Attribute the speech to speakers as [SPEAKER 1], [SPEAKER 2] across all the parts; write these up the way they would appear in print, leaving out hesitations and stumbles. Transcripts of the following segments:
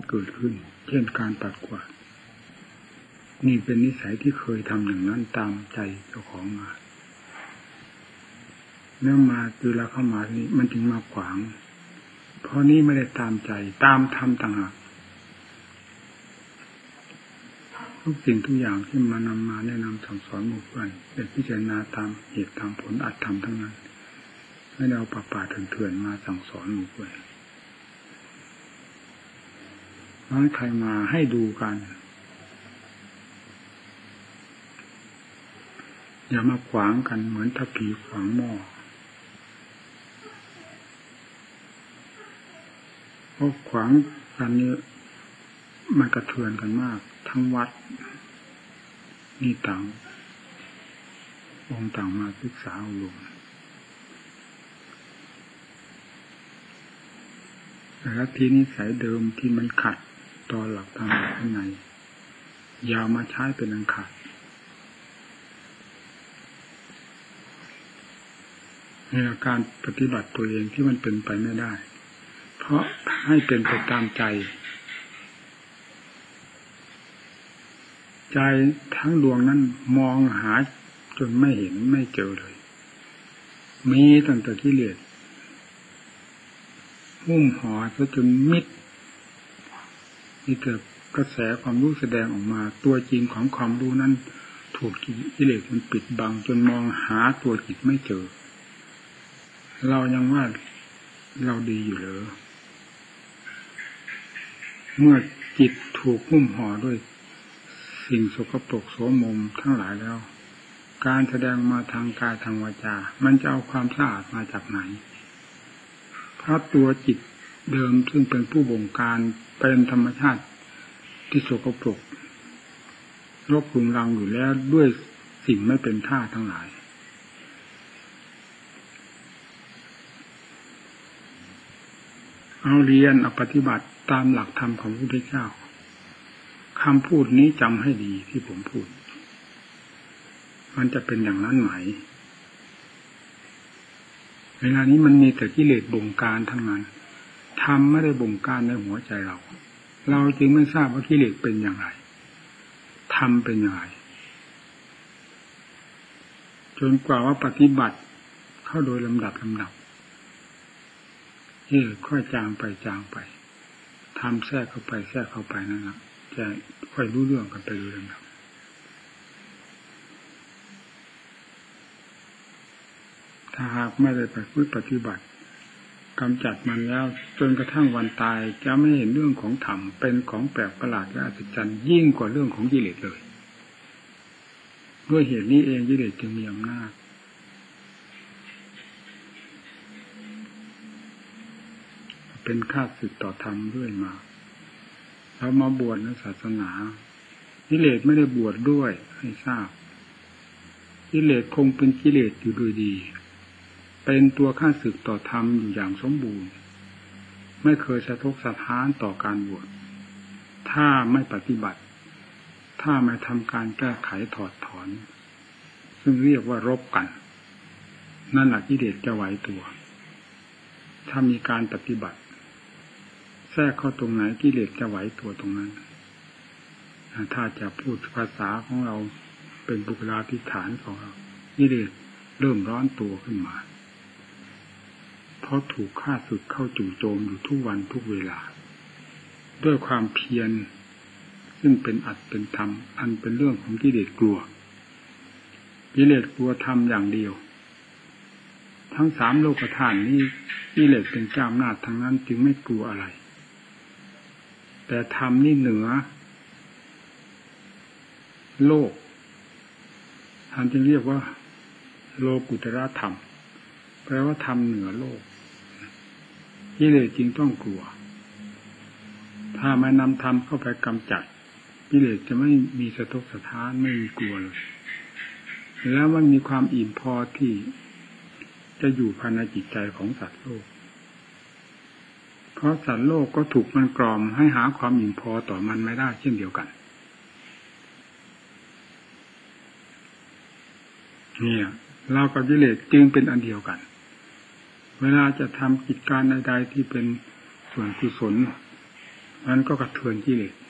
[SPEAKER 1] เกิดขึ้นเช่นการปัดกวาดนี่เป็นนิสัยที่เคยทำอย่างนั้นตามใจเจ้าของมาเนื่อมาเวลาเข้ามานี่มันจึงมาขวางเพราะนี้ไม่ได้ตามใจตามธรรมต่างหากทุกสิ่งทุกอย่างที่มานำมาแนะนำสั่งสอนหมู่เพื่อนเป็นพิจารณาตามเหตุตามผลอัตธรรมทั้งนั้นไม่ได้เอาป่าๆเถื่อนๆมาสั่งสอนหมู่เพื่อนน้อยใครมาให้ดูกันอย่ามาขวางกันเหมือนทัพผีขวางหม้อเพราะขวางกันนี้มันกระเทือนกันมากทั้งวัดนี่ต่างองค์ต่างมาศึกษาอบรมแต่ละทีนิสัยเดิมที่มันขัดต่อหลักธรรมข้างในอย่ามาใช้เป็นอันขาดในการปฏิบัติตัวเองที่มันเป็นไปไม่ได้เพราะให้เป็นไปตามใจใจทั้งดวงนั้นมองหาจนไม่เห็นไม่เจอเลยมีตั้งแต่กิเลสหุ้มห่อจนมิดมีแต่กระแสความรู้แสดงออกมาตัวจริงของความรู้นั้นถูกกิเลสมันปิดบังจนมองหาตัวจิตไม่เจอเรายังว่าเราดีอยู่เหรอเมื่อจิตถูกหุ้มห่อด้วยสิ่งสกปรกโสมมทั้งหลายแล้วการแสดงมาทางกายทางวาจามันจะเอาความสะอาดมาจากไหนเพราะตัวจิตเดิมซึ่งเป็นผู้บงการเป็นธรรมชาติที่สกปรกรกรุงรังอยู่แล้วด้วยสิ่งไม่เป็นท่าทั้งหลายเอาเรียนเอาปฏิบัติตามหลักธรรมของพระพุทธเจ้าคำพูดนี้จำให้ดีที่ผมพูดมันจะเป็นอย่างนั้นไหมเวลานี้มันมีแต่กิเลสบงการทั้งนั้นธรรมไม่ได้บงการในหัวใจเราจึงไม่ทราบว่ากิเลสเป็นอย่างไรธรรมเป็นอย่างไรจนกว่าว่าปฏิบัติเข้าโดยลำดับค่อยจางไปทำแทรกเข้าไปนั่นแหละจะค่อยรู้เรื่องกันไปเรื่อยๆถ้าหากไม่ได้ปฏิบัติกำจัดมันแล้วจนกระทั่งวันตายจะไม่เห็นเรื่องของธรรมเป็นของแปลกประหลาดและอัศจรรย์ยิ่งกว่าเรื่องของกิเลสเลยด้วยเหตุนี้เองกิเลสจึงมีอำนาจเป็นข้าศึกต่อธรรมเรื่อยมาเรามาบวชในศาสนากิเลสไม่ได้บวชด้วยให้ทราบกิเลสคงเป็นกิเลสอยู่โดยดีเป็นตัวข้าศึกต่อธรรมอยู่อย่างสมบูรณ์ไม่เคยสะทกสะท้านต่อการบวชถ้าไม่ปฏิบัติถ้าไม่ทำการแก้ไขถอดถอนซึ่งเรียกว่ารบกันนั่นแหละกิเลสจะไหวตัวถ้ามีการปฏิบัติแทรกเข้าตรงไหนกิเลสจะไหวตัวตรงนั้นถ้าจะพูดภาษาของเราเป็นบุคลาภิฐานของเรากิเลสเริ่มร้อนตัวขึ้นมาเพราะถูกฆ่าศึกเข้าจู่โจมอยู่ทุกวันทุกเวลาด้วยความเพียรซึ่งเป็นอัตเป็นธรรมอันเป็นเรื่องของกิเลสกลัวกิเลสกลัวธรรมอย่างเดียวทั้งสามโลกธาตุนี้กิเลสเป็นเจ้าอำนาจทั้งนั้นจึงไม่กลัวอะไรแต่ธรรมนี่เหนือโลกท่านจึงเรียกว่าโลกุตระธรรมแปลว่าธรรมเหนือโลกกิเลสจึงต้องกลัวถ้าไม่นำธรรมเข้าไปกำจัดกิเลสจะไม่มีสะทกสะท้านไม่มีกลัวเลยแล้วมันมีความอิ่มพอที่จะอยู่ภายในจิตใจของสัตว์โลกเพราะสัตว์โลกก็ถูกมันกล่อมให้หาความอิ่มพอต่อมันไม่ได้เช่นเดียวกันเนี่ยเรากับกิเลสจึงเป็นอันเดียวกันเวลาจะทำกิจการใดๆที่เป็นส่วนกุศลมันก็กระเทือนกิเลส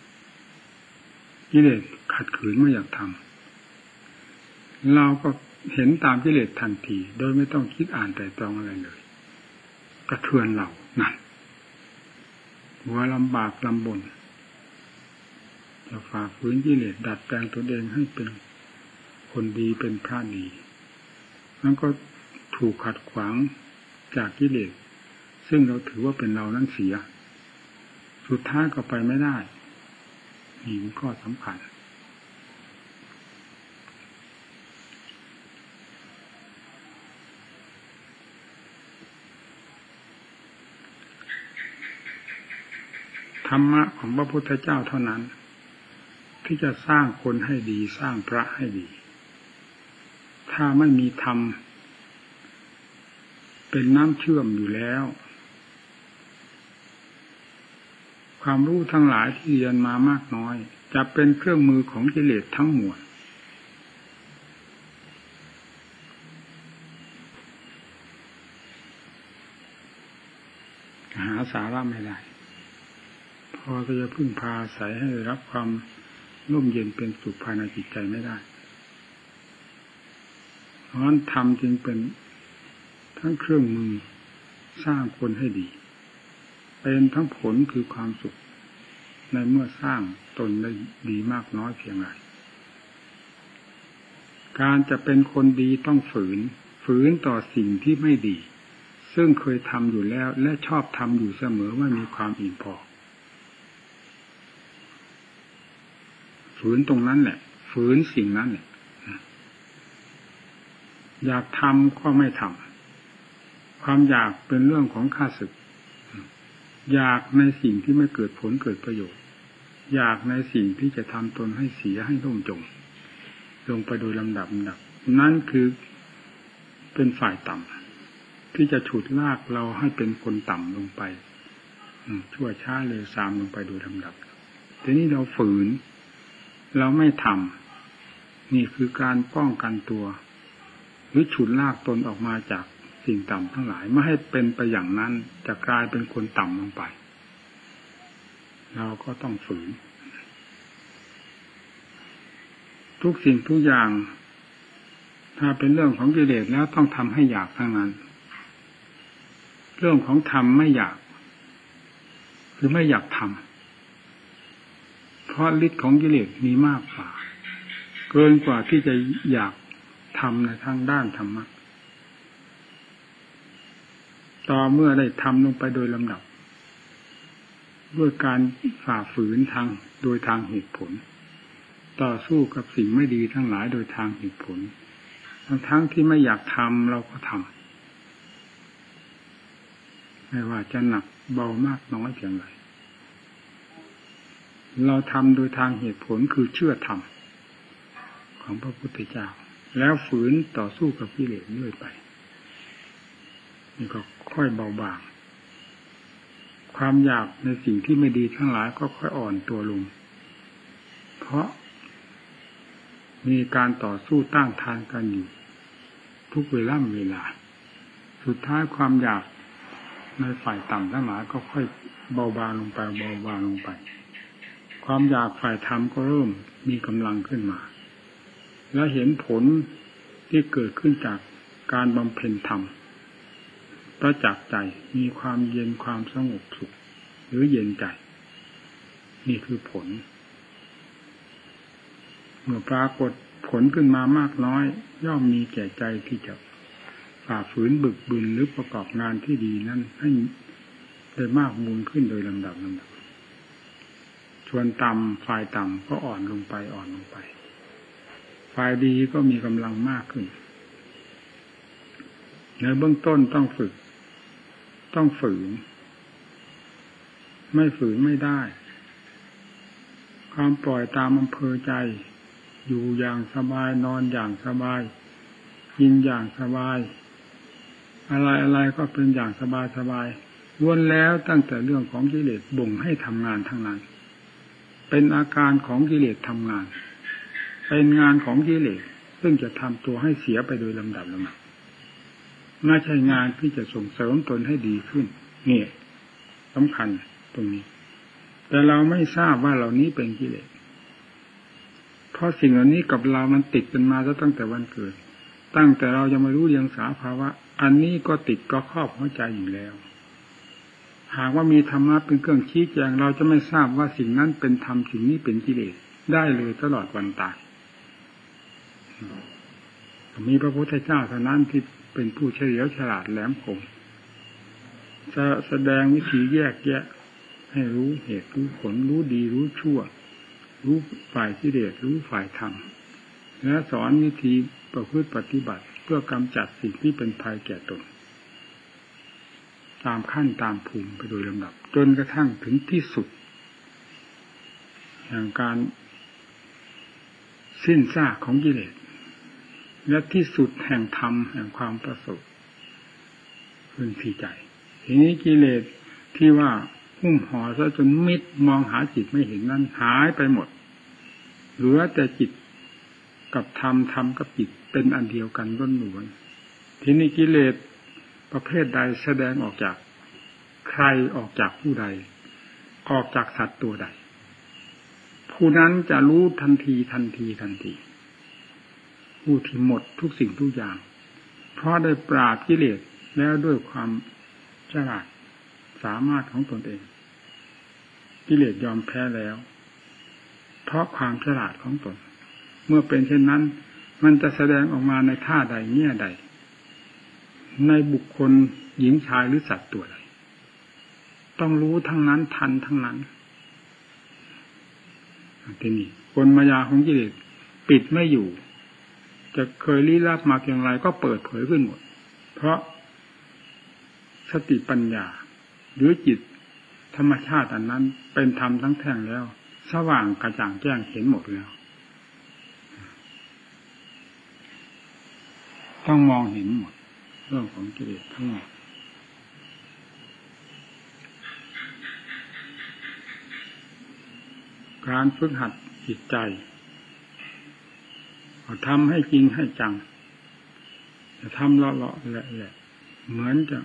[SPEAKER 1] ขัดขืนไม่อยากทำเราก็เห็นตามกิเลสทันทีโดยไม่ต้องคิดอ่านแต่ตรองอะไรเลยกระเทือนเรานั่นหัวลำบากลำบนจะฝ่าฝืนกิเลสดัดแปลงตัวเองให้เป็นคนดีเป็นพระดีนั้นก็ถูกขัดขวางจากกิเลสซึ่งเราถือว่าเป็นเรานั้นเสียสุดท้ายก็ไปไม่ได้นี่เป็นข้อสำคัญธรรมะของพระพุทธเจ้าเท่านั้นที่จะสร้างคนให้ดีสร้างพระให้ดีถ้าไม่มีธรรมเป็นน้ำเชื่อมอยู่แล้วความรู้ทั้งหลายที่เรียนมามากน้อยจะเป็นเครื่องมือของกิเลสทั้งมวลหาสาระไม่ได้พอจะพึ่งพาอาศัยให้รับความร่มเย็นเป็นสุขภายในจิตใจไม่ได้เพราะฉะนั้นธรรมจึงเป็นทั้งเครื่องมือสร้างคนให้ดีเป็นทั้งผลคือความสุขในเมื่อสร้างตนได้ดีมากน้อยเพียงไรการจะเป็นคนดีต้องฝืนต่อสิ่งที่ไม่ดีซึ่งเคยทำอยู่แล้วและชอบทำอยู่เสมอไม่มีความอิ่มพอฝืนตรงนั้นแหละฝืนสิ่งนั้นแหละอยากทำก็ไม่ทำความอยากเป็นเรื่องของข้าศึกอยากในสิ่งที่ไม่เกิดผลเกิดประโยชน์อยากในสิ่งที่จะทำตนให้เสียให้ล่มจมลงไปโดยลำดับนั่นคือเป็นฝ่ายต่ำที่จะฉุดลากเราให้เป็นคนต่ำลงไปชั่วช้าเลยซามลงไปโดยลำดับทีนี้เราฝืนเราไม่ทำนี่คือการป้องกันตัวหรือฉุดลากตนออกมาจากสิ่งต่ำทั้งหลายไม่ให้เป็นไปอย่างนั้นจะกลายเป็นคนต่ำลงไปเราก็ต้องฝืนทุกสิ่งทุกอย่างถ้าเป็นเรื่องของกิเลสแล้วต้องทำให้อยากทั้งนั้นเรื่องของธรรมไม่อยากคือไม่อยากทำเพราะฤทธิ์ของกิเลสมีมากกว่าเกินกว่าที่จะอยากทำในทางด้านธรรมะต่อเมื่อได้ทำลงไปโดยลำดับด้วยการฝ่าฝืนโดยทางเหตุผลต่อสู้กับสิ่งไม่ดีทั้งหลายโดยทางเหตุผลทั้งที่ไม่อยากทำเราก็ทำไม่ว่าจะหนักเบามากน้อยเพียงไรเราทำโดยทางเหตุผลคือเชื่อธรรมของพระพุทธเจ้าแล้วฝืนต่อสู้กับกิเลสเรื่อยไปนี่ก็ค่อยเบาบางความอยากในสิ่งที่ไม่ดีทั้งหลายก็ค่อยอ่อนตัวลงเพราะมีการต่อสู้ต้านทานกันอยู่ทุกเวลาสุดท้ายความอยากในฝ่ายต่ำทั้งหลายก็ค่อยเบาบางลงไปความอยากฝ่ายธรรมก็เริ่มมีกำลังขึ้นมาและเห็นผลที่เกิดขึ้นจากการบำเพ็ญธรรมประจักษ์ใจมีความเย็นความสงบสุขหรือเย็นใจนี่คือผลเมื่อปรากฏผลขึ้นมามากน้อยย่อมมีแก่ใจที่จะฝ่าฝืนบึกบึนหรือประกอบงานที่ดีนั้นให้ได้มากมูลขึ้นโดยลำดับชวนต่ำฝ่ายต่ำก็อ่อนลงไปฝ่ายดีก็มีกำลังมากขึ้นในเบื้องต้นต้องฝึกต้องฝืนไม่ฝืนไม่ได้ความปล่อยตามอำเภอใจอยู่อย่างสบายนอนอย่างสบายกินอย่างสบายอะไรก็เป็นอย่างสบายล้วนแล้วตั้งแต่เรื่องของกิเลสบ่งให้ทำงานทั้งนั้นเป็นอาการของกิเลสทำงานเป็นงานของกิเลสซึ่งจะทำตัวให้เสียไปโดยลำดับไม่ใช่งานที่จะส่งเสริมตนให้ดีขึ้นนี่สำคัญตรงนี้แต่เราไม่ทราบว่าเหล่านี้เป็นกิเลสเพราะสิ่งเหล่านี้กับเรามันติดกันมาตั้งแต่วันเกิดตั้งแต่เรายังไม่รู้เรียงสาภาวะอันนี้ก็ติดก็ครอบหัวใจอยู่แล้วหากว่ามีธรรมะเป็นเครื่องชี้แจงเราจะไม่ทราบว่าสิ่งนั้นเป็นธรรมสิ่งนี้เป็นกิเลสได้เลยตลอดวันตายมีพระพุทธเจ้าเท่านั้นที่เป็นผู้เฉลียวฉลาดแหลมคมจะแสดงวิธีแยกแยะให้รู้เหตุรู้ผลรู้ดีรู้ชั่วรู้ฝ่ายกิเลสรู้ฝ่ายธรรมและสอนวิธีประพฤติปฏิบัติเพื่อกำจัดสิ่งที่เป็นภัยแก่ตนตามขั้นตามภูมิไปโดยลำดับจนกระทั่งถึงที่สุดแห่งการสิ้นซากของกิเลสและที่สุดแห่งธรรมแห่งความประเสริฐขึ้นที่ใจทีนี้กิเลสที่ว่าหุ้มห่อซะจนมิดมองหาจิตไม่เห็นนั้นหายไปหมดเหลือแต่จิตกับธรรมธรรมกับจิตเป็นอันเดียวกันล้วนๆทีนี้กิเลสประเภทใดแสดงออกจากใครออกจากผู้ใดออกจากสัตว์ตัวใดผู้นั้นจะรู้ทันทีผู้ที่หมดทุกสิ่งทุกอย่างเพราะได้ปราบกิเลสแล้วด้วยความฉลาดสามารถของตนเองกิเลสยอมแพ้แล้วเพราะความฉลาดของตนเมื่อเป็นเช่นนั้นมันจะแสดงออกมาในท่าใดแง่ใดในบุคคลหญิงชายหรือสัตว์ตัวใดต้องรู้ทั้งนั้นทันทั้งนั้นทีนี้คนมายาของกิเลสปิดไม่อยู่จะเคยลี้ลับมาเพียงไรก็เปิดเผยขึ้นหมดเพราะสติปัญญาหรือจิตธรรมชาติอันนั้นเป็นธรรมทั้งแท่งแล้วสว่างกระจ่างแจ้งเห็นหมดแล้วต้องมองเห็นหมดเรื่องของกิเลสทั้งหมดการฝึกหัดจิตใจทำให้จริงให้จังจะทำเลาะๆแหละเหมือนจะ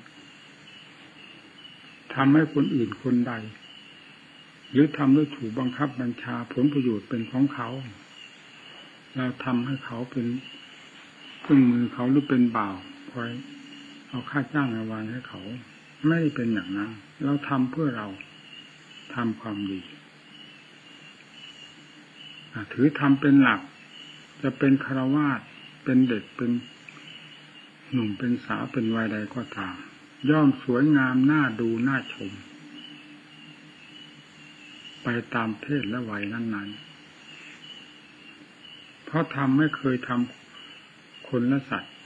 [SPEAKER 1] ทำให้คนอื่นคนใดหรือทำด้วยถูกบังคับบัญชาผลประโยชน์เป็นของเขาเราทำให้เขาเป็นเครื่องมือเขาหรือเป็นบ่าวคอยเอาค่าจ้างมาวางให้เขาไม่ได้เป็นอย่างนั้นเราทำเพื่อเราทำความดีถือทำเป็นหลักจะเป็นฆราวาสเป็นเด็กเป็นหนุ่มเป็นสาวเป็นวัยใดก็ตามย่อมสวยงามน่าดูน่าชมไปตามเพศและวัยนั้นๆเพราะทำไม่เคยทำคนและสัตว์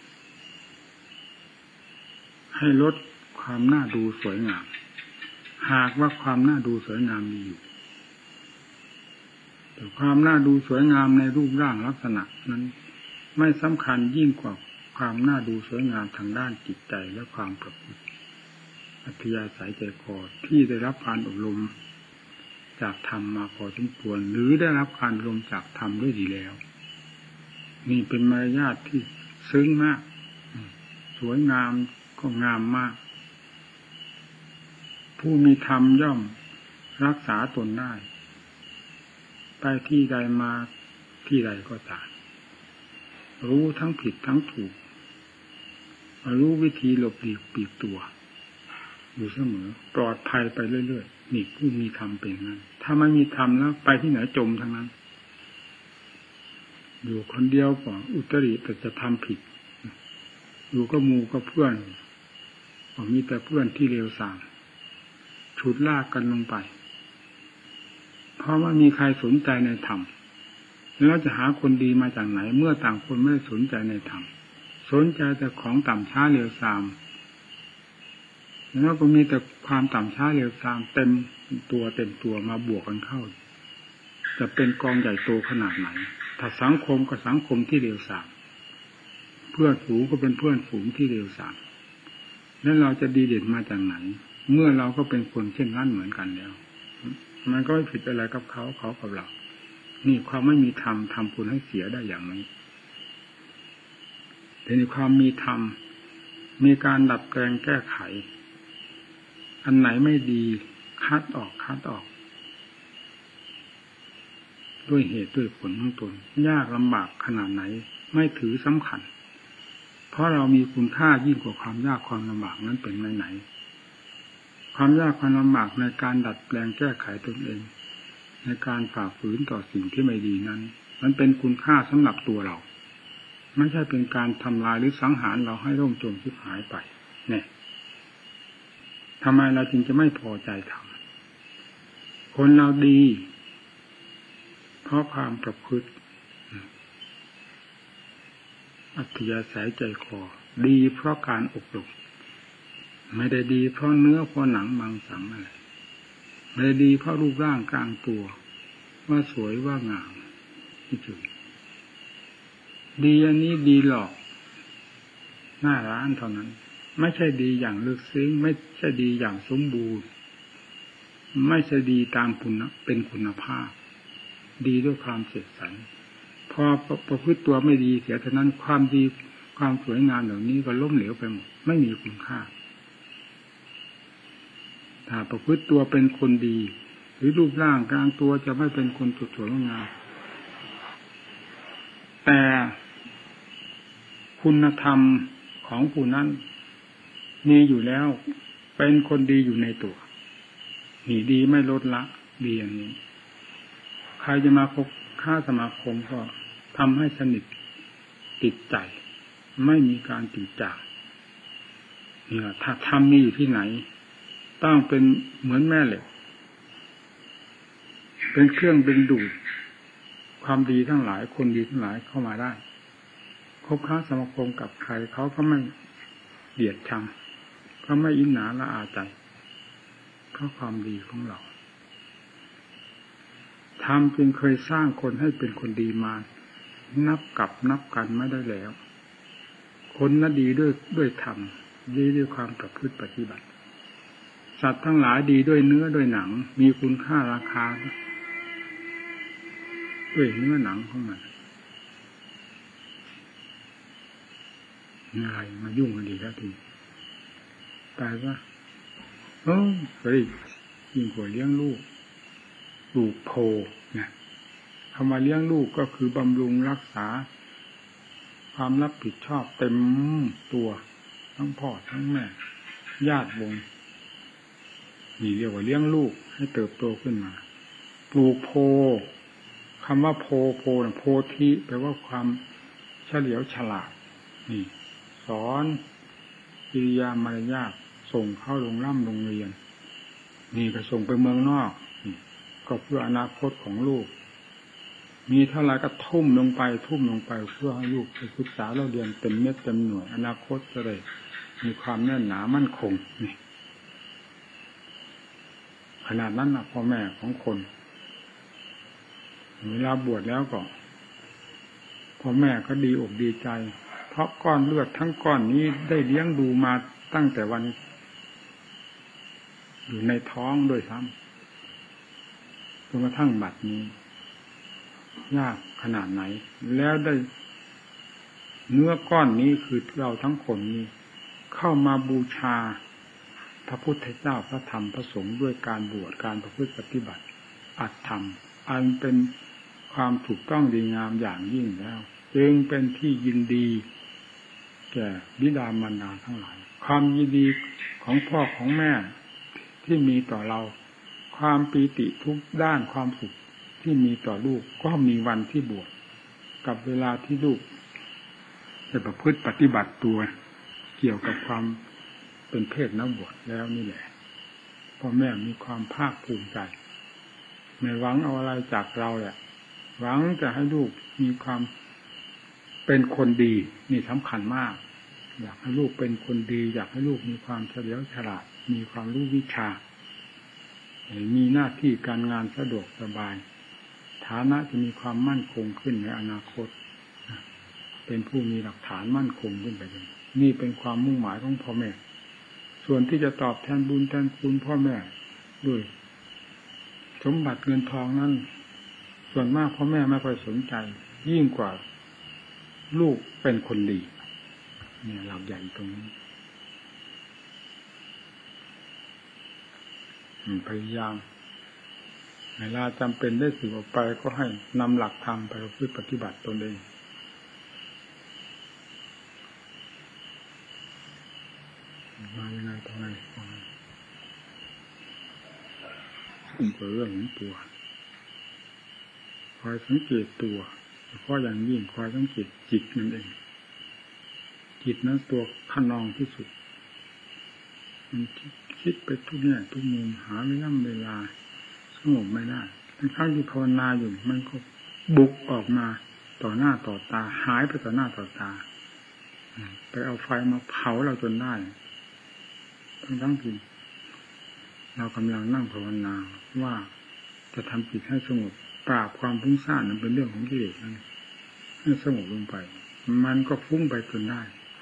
[SPEAKER 1] ให้ลดความน่าดูสวยงามหากว่าความน่าดูสวยงามมีอยู่แต่ความน่าดูสวยงามในรูปร่างลักษณะนั้นไม่สำคัญยิ่งกว่าความน่าดูสวยงามทางด้านจิตใจและความประพฤติอัธยาศัยใจคอที่ได้รับการอบรมจากธรรมมาพอสมควรหรือได้รับการอบรมจากธรรมด้วยดีแล้วนี่เป็นมารยาทที่ซึ้งมากสวยงามก็งามมากผู้มีธรรมย่อมรักษาตนได้ไปที่ใดมาที่ใดก็ตามรู้ทั้งผิดทั้งถูกรู้วิธีหลบหลีกปีกตัวอยู่เสมอปลอดภัยไปเรื่อยๆนี่ผู้มีธรรมเป็นงั้นถ้าไม่มีธรรมแล้วไปที่ไหนจมทั้งนั้นอยู่คนเดียวก็อุตริแต่จะทำผิดอยู่ก็หมู่ก็เพื่อนก็มีแต่เพื่อนที่เลวทรามฉุดลากกันลงไปเพราะว่ามีใครสนใจในธรรมแล้วจะหาคนดีมาจากไหนเมื่อต่างคนไม่สนใจในธรรมสนใจแต่ของต่ำช้าเลวทรามแล้วก็มีแต่ความต่ำช้าเลวทรามเต็มตัวมาบวกกันเข้าจะเป็นกองใหญ่โตขนาดไหนถ้าสังคมก็สังคมที่เลวทรามเพื่อนฝูงก็เป็นเพื่อนฝูงที่เลวทรามแล้วเราจะดีเด่นมาจากไหนเมื่อเราก็เป็นคนเช่นนั้นเหมือนกันแล้วมันก็ไม่ผิดอะไรกับเขากับเรานี่ความไม่มีธรรมทำคุณให้เสียได้อย่างนี้แต่ในความมีธรรมมีการดัดแปลงแก้ไขอันไหนไม่ดีคัดออกด้วยเหตุด้วยผลของตนยากลำบากขนาดไหนไม่ถือสำคัญเพราะเรามีคุณค่ายิ่งกว่าความยากความลำบากนั้นเป็นไหนความยากความลำบากในการดัดแปลงแก้ไขตนเองในการฝ่าฝืนต่อสิ่งที่ไม่ดีนั้นมันเป็นคุณค่าสำหรับตัวเราไม่ใช่เป็นการทำลายหรือสังหารเราให้ร่มจมชิบหายไปเนี่ยทำไมเราจึงจะไม่พอใจทำคนเราดีเพราะความประพฤติอัธยาศัยใจคอดีเพราะการอบรมไม่ได้ดีเพราะเนื้อเพราะหนังมังสังอะไรไม่ได้ดีเพราะรูปร่างกลางตัวว่าสวยว่างามที่จุดดีอันนี้ดีหลอกหน้าร้านเท่านั้นไม่ใช่ดีอย่างลึกซึ้งไม่ใช่ดีอย่างสมบูรณ์ไม่ใช่ดีตามเป็นคุณภาพดีด้วยความเสกสรรพอประพฤติตัวไม่ดีเสียเท่านั้นความดีความสวยงามเหล่านี้ก็ล้มเหลวไปหมดไม่มีคุณค่าถ้าประพฤติตัวเป็นคนดีหรือรูปร่างกลางตัวจะไม่เป็นคนสวยงามแต่คุณธรรมของผู้นั้นมีอยู่แล้วเป็นคนดีอยู่ในตัวนี่ดีไม่ลดละดีอย่างนี้ใครจะมาคบค้าสมาคมก็ทำให้สนิทติดใจไม่มีการติดจากเนี่ยถ้าธรรมมีอยู่ที่ไหนต้องเป็นเหมือนแม่เหล็กเป็นเครื่องดึงดูดความดีทั้งหลายคนดีทั้งหลายเข้ามาได้คบค้าสมาคมกับใครเขาก็ไม่เบียดชังเขาไม่อิจฉาละอาใจเพราะความดีของเราธรรมจึงเคยสร้างคนให้เป็นคนดีมานับกันไม่ได้แล้วคนน่ะดีด้วยธรรมดีด้วยความประพฤติปฏิบัติสัตว์ทั้งหลายดีด้วยเนื้อด้วยหนังมีคุณค่าราคาด้วยเนื้อหนังของมันอะไรมายุ่งกันดีแล้วทีตายว่าเฮ้ยยิ่งกว่าเลี้ยงลูกปลูกโพนะคำว่าเลี้ยงลูกก็คือบำรุงรักษาความรับผิดชอบเต็มตัวทั้งพ่อทั้งแม่ญาติวงนี่เรียกว่าเลี้ยงลูกให้เติบโตขึ้นมาปลูกโพคำว่าโพนะโพธิแปลว่าความเฉลียวฉลาดนี่สอนกิริยามารยาทส่งเข้าโรงเรียนนี่ก็ส่งไปเมืองนอกนี่ก็เพื่ออนาคตของลูกมีเท่าไรก็ทุ่มลงไปเพื่อให้ลูกไปศึกษาเราเรียนเต็มเม็ดเต็มหน่วยอนาคตจะได้มีความแน่นหนามั่นคงนี่ขนาดนั้นนะพ่อแม่ของคนเวลาบวชแล้วก็พ่อแม่ก็ดีอกดีใจเพราะก้อนเลือดทั้งก้อนนี้ได้เลี้ยงดูมาตั้งแต่วันอยู่ในท้องด้วยซ้ำจนกระทั่งบัดนี้ยากขนาดไหนแล้วได้เนื้อก้อนนี้คือเราทั้งคนนี้เข้ามาบูชาพระพุทธเจ้าพระธรรมพระสงฆ์ด้วยการบวชการประพฤติปฏิบัติอัตธรรมอันเป็นความถูกต้องดีงามอย่างยิ่งแล้วจึงเป็นที่ยินดีแก่บิดามารดาทั้งหลายความยินดีของพ่อของแม่ที่มีต่อเราความปีติทุกด้านความสุขที่มีต่อลูกก็มีวันที่บวชกับเวลาที่ลูกจะประพฤติปฏิบัติตัวเกี่ยวกับความเป็นเพศนักบวชแล้วนี่แหละพ่อแม่มีความภาคภูมิใจไม่หวังเอาอะไรจากเราแหละหวังจะให้ลูกมีความเป็นคนดีนี่สำคัญมากอยากให้ลูกเป็นคนดีอยากให้ลูกมีความเฉลียวฉลาดมีความรู้วิชามีหน้าที่การงานสะดวกสบายฐานะจะมีความมั่นคงขึ้นในอนาคตเป็นผู้มีหลักฐานมั่นคงขึ้นไปเลยนี่เป็นความมุ่งหมายของพ่อแม่ส่วนที่จะตอบแทนบุญแทนคุณพ่อแม่ด้วยสมบัติเงินทองนั้นส่วนมากพ่อแม่ไม่ค่อยสนใจยิ่งกว่าลูกเป็นคนดีเนี่ยหลักใหญ่ตรงนี้พยายามเวลาจำเป็นได้สื่อออกไปก็ให้นำหลักธรรมไปประพฤติปฏิบัติตนเองมายังไงตรงไหนซึ่งเป็นเรื่องของตัวคอยสังเกตตัวเพราะอย่างยิ่งคอยสังเกตจิตนั่นเองจิตนั้นตัวขนองที่สุดมันคิดไปทุกแง่ทุกมุมหาเวลาสงบไม่ได้ทั้งที่ภาวนาอยู่มันก็บุกออกมาต่อหน้าต่อตาหายไปต่อหน้าต่อตาไปเอาไฟมาเผาเราจนได้ทั้งที่เรากำลังนั่งภาวนาว่าจะทำจิตให้สงบปราบความฟุ้งซ่านนั้นเป็นเรื่องของกิเลสนั่นให้สงบลงไปมันก็ฟุ้งไปจนได้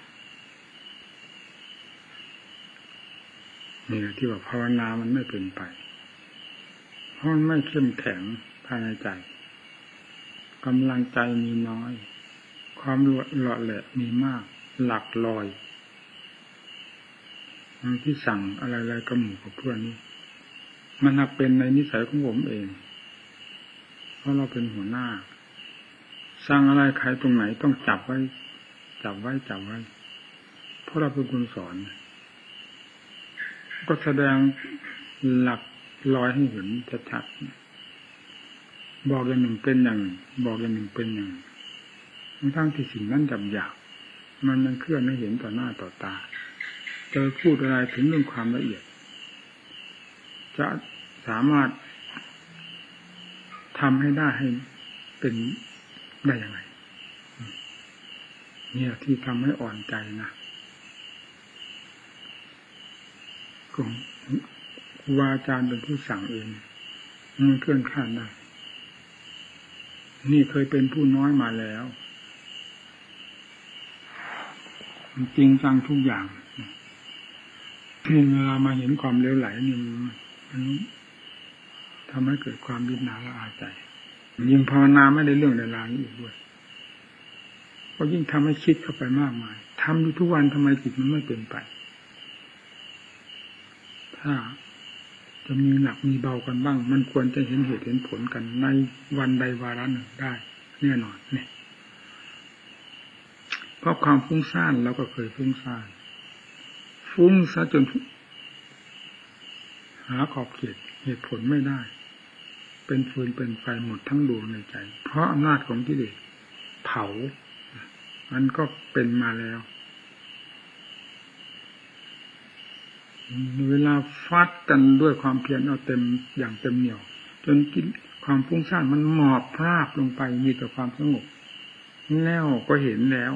[SPEAKER 1] นี่แหละที่ว่าภาวนามันไม่เป็นไปเพราะมันไม่เข้มแข็งภายในใจกำลังใจมีน้อยความหล่อแหละมีมากหลักลอยที่สั่งอะไรๆกับหมู่กับเพื่อนนี่มันนับเป็นในนิสัยของผมเองเพราะเราเป็นหัวหน้าสั่งอะไรใครตรงไหนต้องจับไว้เพราะเราเป็นคนสอนก็แสดงหลักลอยให้เห็นชัดๆบอกอย่างหนึ่งเป็นอย่างบอกอย่างหนึ่งเป็นอย่างทั้งที่สิ่งนั้นหยาบๆมันยังเคลื่อนให้เห็นต่อหน้าต่อตาจะพูดอะไรถึงเรื่องความละเอียดจะสามารถทำให้ได้ให้เป็นได้ยังไงเนี่ยที่ทำให้อ่อนใจนะครูอาจารย์เป็นผู้สั่งเองมันเคลื่อนคลาดได้นี่เคยเป็นผู้น้อยมาแล้วจริงจังทุกอย่างเวลามาเห็นความเลวไหลนี่มันทำให้เกิดความวินาละอาใจยิ่งภาวนาไม่ได้เรื่องในราวนี้อีกด้วยก็ยิ่งทำให้คิดเข้าไปมากมายทำอยู่ทุกวันทำไมจิตมันไม่เป็นไปถ้าจะมีหนักมีเบากันบ้างมันควรจะเห็นเหตุเห็นผลกันในวันใดวาระหนึ่งได้แน่นอนเนี่ยเพราะความฟุ้งซ่านเราก็เคยฟุ้งซ่านฟุ้งซะจนหาขอบเขตเหตุผลไม่ได้เป็นฟืนเป็นไฟหมดทั้งดวงในใจเพราะอำนาจของกิเลสเผามันก็เป็นมาแล้วเวลาฟัดกันด้วยความเพียรเอาเต็มอย่างเต็มเหนี่ยวจนกินความฟุ้งซ่านมันหมอบพราบลงไปมีแต่ความสงบแล้วก็เห็นแล้ว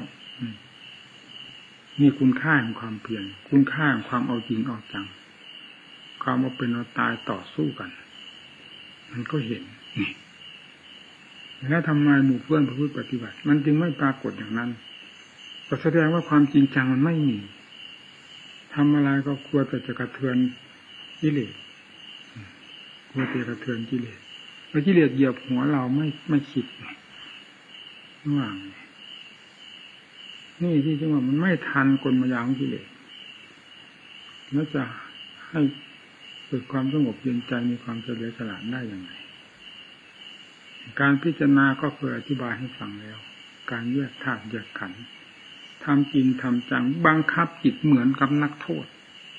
[SPEAKER 1] นี่คุณค่าของความเพียรคุณค่าของความเอาจริงเอาจังความเอาเป็นเอาตายต่อสู้กันมันก็เห็นนี่แล้วทำไมหมู่เพื่อนพูดปฏิบัติมันจึงไม่ปรากฏอย่างนั้นก็แสดงว่าความจริงจังมันไม่มีทำอะไรก็กลัวแต่จะกระเทือนกิเลสกลัวแต่กระเทือนกิเลสแล้วกิเลสเหยียบหัวเราไม่คิดว่างนี่ที่จังว่ามันไม่ทันกลมายาของกิเลสแล้วจะให้เกิดความสงบเย็นใจมีความเฉลียวฉลาดได้อย่างไรการพิจารณาก็เคยอธิบายให้ฟังแล้วการแยกธาตุแยกขันธ์ทำจริงทำจังบังคับจิตเหมือนกับนักโทษ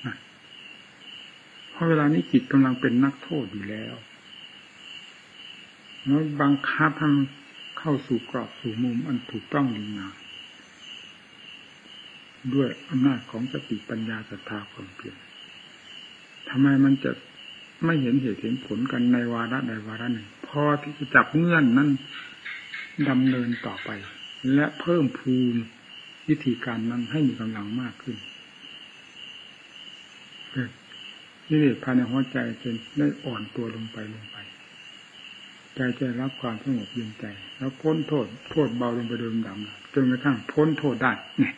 [SPEAKER 1] เพราะเวลานี้จิตกำลังเป็นนักโทษอยู่แล้วบังคับให้เข้าสู่กรอบสู่มุมอันถูกต้องดีงามด้วยอำนาจของสติปัญญาศรัทธาความเพียรทำไมมันจะไม่เห็นเหตุเห็นผลกันในวาระใดวาระหนึ่งพอที่จะจับเงื่อนนั้นดำเนินต่อไปและเพิ่มพูนวิธีการนั้นให้มีกำลังมากขึ้นนี่เลยภายในหัวใจจนได้อ่อนตัวลงไปใจจะรับความสงบเย็นใจแล้วพ้นโทษเบาลงไปเดิมดำจนกระทั่งพ้นโทษได้เนี่ย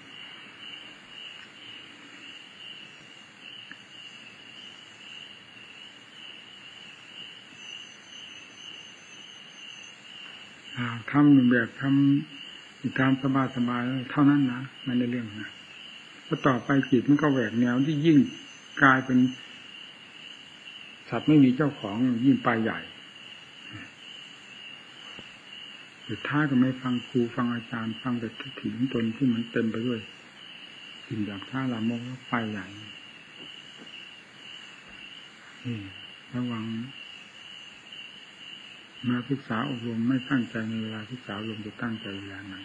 [SPEAKER 1] ทำแบบทำตามสบายๆเท่านั้นนะไม่ได้เรื่องนะพอต่อไปจิตมันก็แหวกแนวที่ยิ่งกลายเป็นสัตว์ไม่มีเจ้าของยิ่งไปใหญ่สุดท้ายก็ไม่ฟังครูฟังอาจารย์ฟังแต่ทิฏฐิของตนที่มันเต็มไปด้วยสิ่งอย่างท่าละโมกไปใหญ่ระวังมาศึกษาอบรมไม่ตั้งใจในเวลาศึกษาอบรมจะตั้งใจเวลาไหน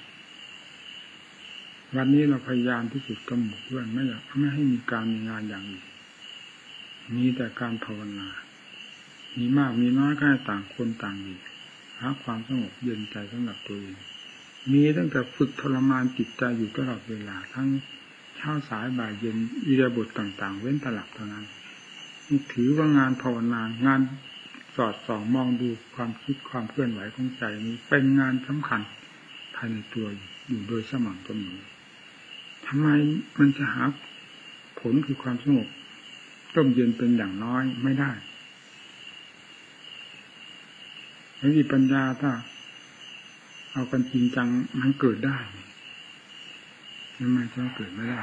[SPEAKER 1] วันนี้เราพยายามที่สุดกำหนดด้วยไม่ให้มีการมีงานอย่างอื่นมีแต่การภาวนามีมากมีน้อยก็ให้ต่างคนต่างอยู่หาความสงบเย็นใจสำหรับตัวเองมีตั้งแต่ฝึกทรมานจิตใจอยู่ตลอดเวลาทั้งเช้าสายบ่ายเย็นอิริยาบถต่างๆเว้นแต่หลับเท่านั้นนี่ถือว่างานภาวนางานสอดส่องมองดูความคิดความเคลื่อนไหวของใจนี้เป็นงานสำคัญภายในตัวอยู่โดยสม่ำเสมอทำไมมันจะหาผลคือความสงบร่มเย็นเป็นอย่างน้อยไม่ได้แล้วมีปัญญาถ้าเอากันจริงจังมันเกิดได้ทำไมจะเกิดไม่ได้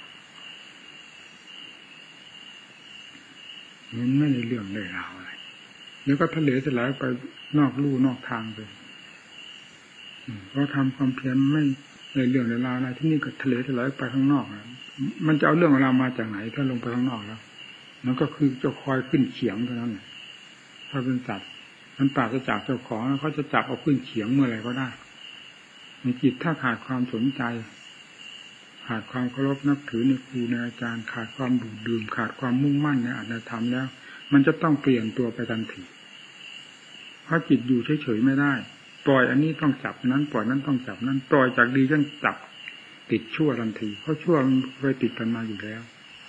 [SPEAKER 1] มันไม่ได้เรื่องเลยราวอะไรแล้วก็ทะเลสลายไปนอกลู่นอกทางไปเพราะทำความเพียรไม่ในเรื่องในราวอะไรที่นี่ก็ทะเลสลายไปข้างนอกมันจะเอาเรื่องของเรามาจากไหนถ้าลงไปข้างนอกแล้วมันก็คือจะคอยขึ้นเขียงเท่านั้นถ้าเป็นสัตว์มันปราศจากเจ้าของแล้วเขาจะจับเอาขึ้นเขียงเมื่อไรก็ได้ในจิตถ้าขาดความสนใจขาดความเคารพนับถือในครูในอาจารย์ขาดความดูดดื่มขาดความมุ่งมั่นในอัตธรรมแล้วมันจะต้องเปลี่ยนตัวไปทันทีเพราะจิตอยู่เฉยๆไม่ได้ปล่อยอันนี้ต้องจับนั้นปล่อยนั้นต้องจับนั้นปล่อยจากดีต้องจับติดชั่วทันทีเพราะชั่วมันเคยติดกันมาอยู่แล้ว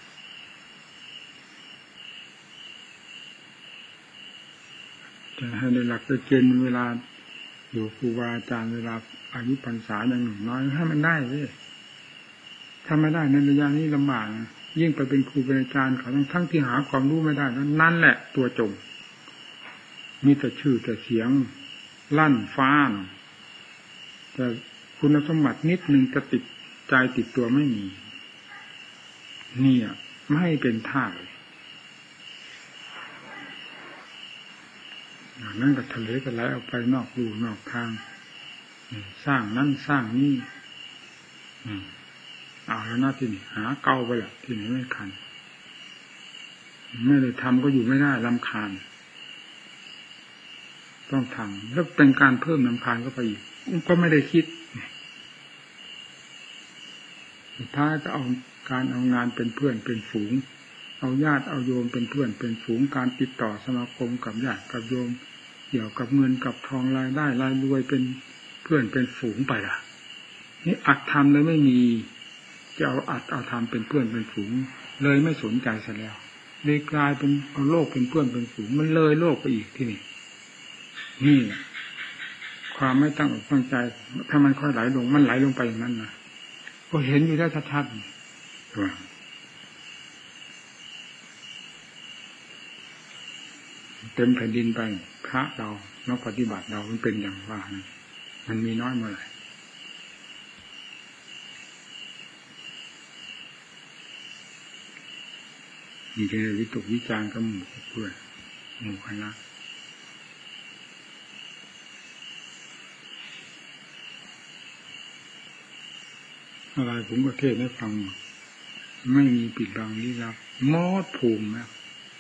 [SPEAKER 1] จะให้ในหลักเกณฑ์เวลาอยู่ครูบาอาจารย์เวลาอายุพรรษาอย่างหนุ่มน้อยให้มันได้เลยถ้าไม่ได้ในระยะนี้ลำบากยิ่งไปเป็นครูเป็นอาจารย์เขาทั้งที่หาความรู้ไม่ได้นั่นแหละตัวจมมีแต่ชื่อแต่เสียงลั่นฟ้าแต่คุณสมบัตินิดนึงจะติดใจติดตัวไม่มีนี่ไม่ให้เป็นท่าเลยนั่นก็ทะเลก็ไหลออกไปนอกลู่นอกทางสร้างนั่นสร้างนี่เอาแล้วหน้าที่นี่หาเก้าไปแหละที่ไหนไม่คันไม่ได้ทำก็อยู่ไม่ได้รำคาญต้องทำแล้วเป็นการเพิ่มรำคาญเข้าไปอีกก็ไม่ได้คิดสุดท้ายก็เอาการเอางานเป็นเพื่อนเป็นฝูงเอาญาติเอาโยมเป็นเพื่อนเป็นฝูงการติดต่อสมาคมกับญาติกับโยมเกี่ยวกับเงินกับทองรายได้รายรวยเป็นเพื่อนเป็นฝูงไปล่ะนี่อัดทำเลยไม่มีจะเอาอัดเอาทำเป็นเพื่อนเป็นฝูงเลยไม่สนใจซะแล้วเลยกลายเป็นเอาโลกเป็นเพื่อนเป็นฝูงมันเลยโลกไปอีกที่นี่ความไม่ตั้งอกตั้งใจถ้ามันค่อยไหลลงมันไหลลงไปอย่างนั้นนะก็เห็นอยู่ได้ชัดๆเต็มแผ่นดินไปพระเรานักปฏิบัติเรามันเป็นอย่างว่ามันมีน้อยเมื่อไหร่มีแต่วิตกวิจารณ์กับหมู่เพื่อนหมู่คณะอะไรผมก็เทศให้ฟังไม่มีปิดบังลี้ลับมอดภูมินะ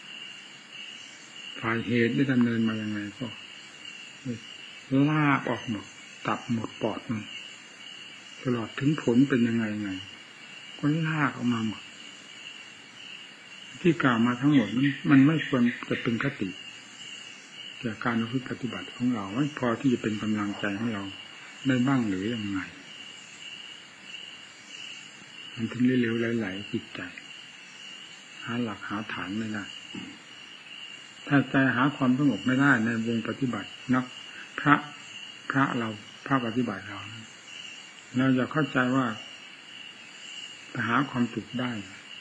[SPEAKER 1] ฝ่ายเหตุได้ดำเนินมาอย่างไรก็ลากออกหมดตับหมดปอดมันตลอดถึงผลเป็นยังไงก็ลากออกมาหมดที่กล่าวมาทั้งหมดมันไม่ควรจะเป็นคติแก่การปฏิบัติของเราไม่พอที่จะเป็นกำลังใจให้เราได้บ้างหรือยังไงมันถึงได้เร็วไหลๆจิตใจหาหลักหาฐานไม่ได้ถ้าใจหาความสงบไม่ได้ในวงปฏิบัตินักพระเราพระปฏิบัติเราจะเข้าใจว่าหาความสุขได้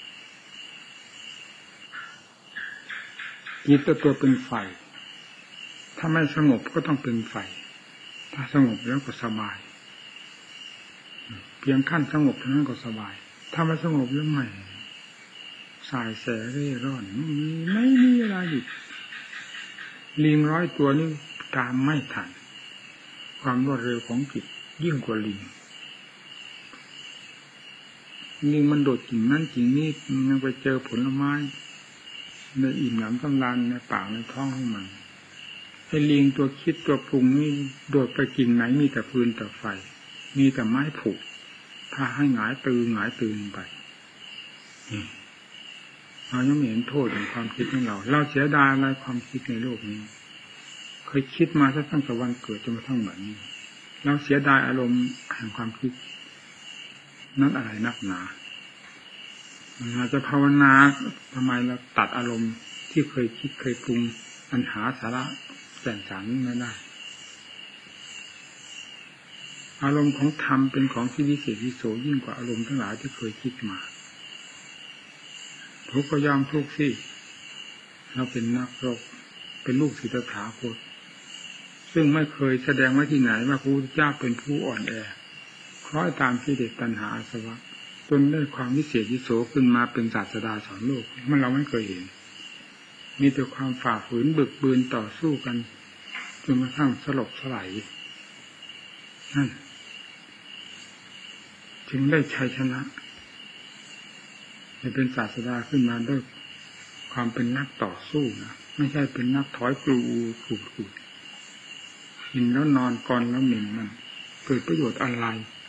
[SPEAKER 1] จิตตัวเป็นไฟถ้าไม่สงบก็ต้องเป็นไฟถ้าสงบแล้วก็สบายเพียงขั้นสงบเท่านั้นก็สบายถ้าไม่สงบแล้วไม่สายแสเร่ร่อนไม่มีเวลาหยุดลิง100 ตัวนี่ตามไม่ทันความรวดเร็วของจิตยิ่งกว่าลิงมันโดดกิ่งนั่นกิ่งนี้ยังไปเจอผลไม้ในอิ่มหนำสำราญในปากในท้องของมันไอ้ลิงตัวคิดตัวปรุงนี่โดดไปกิ่งไหนมีแต่ฟืนแต่ไฟมีแต่ไม้ผูกถ้าให้หงายตื่นไปเรายังไม่เห็นโทษของความคิดของเราเสียดายอะไรความคิดในโลกนี้เคยคิดมาตั้งแต่วันเกิดจนกระทั่งบัดนี้เราเสียดายอารมณ์แห่งความคิดนั้นอะไรนักหนาเราจะภาวนาทำไมเราตัดอารมณ์ที่เคยคิดเคยปรุงปัญหาสาระแก่นสารไม่ได้อารมณ์ของธรรมเป็นของที่วิเศษวิโสยิ่งกว่าอารมณ์ทั้งหลายที่เคยคิดมาทุกข์ก็ยอมทุกข์สิเราเป็นนักรบเป็นลูกศิษย์ตถาคตซึ่งไม่เคยแสดงไว้ที่ไหนว่าพระพุทธเจ้าเป็นผู้อ่อนแอคล้อยตามกิเลสตัณหาอาสวะจนได้ความวิเศษวิโสขึ้นมาเป็นศาสดาสอนโลกมันเราไม่เคยเห็นมีแต่ความฝ่าฝืนบึกบืนต่อสู้กันจนกระทั่งสลบสลายนั่นจึงได้ชัยชนะจะเป็นศาสดาขึ้นมาด้วยความเป็นนักต่อสู้นะไม่ใช่เป็นนักถอยกลูขุดกินแล้วนอนก่อนแล้วหมิ่นมันเกิดประโยชน์อะไร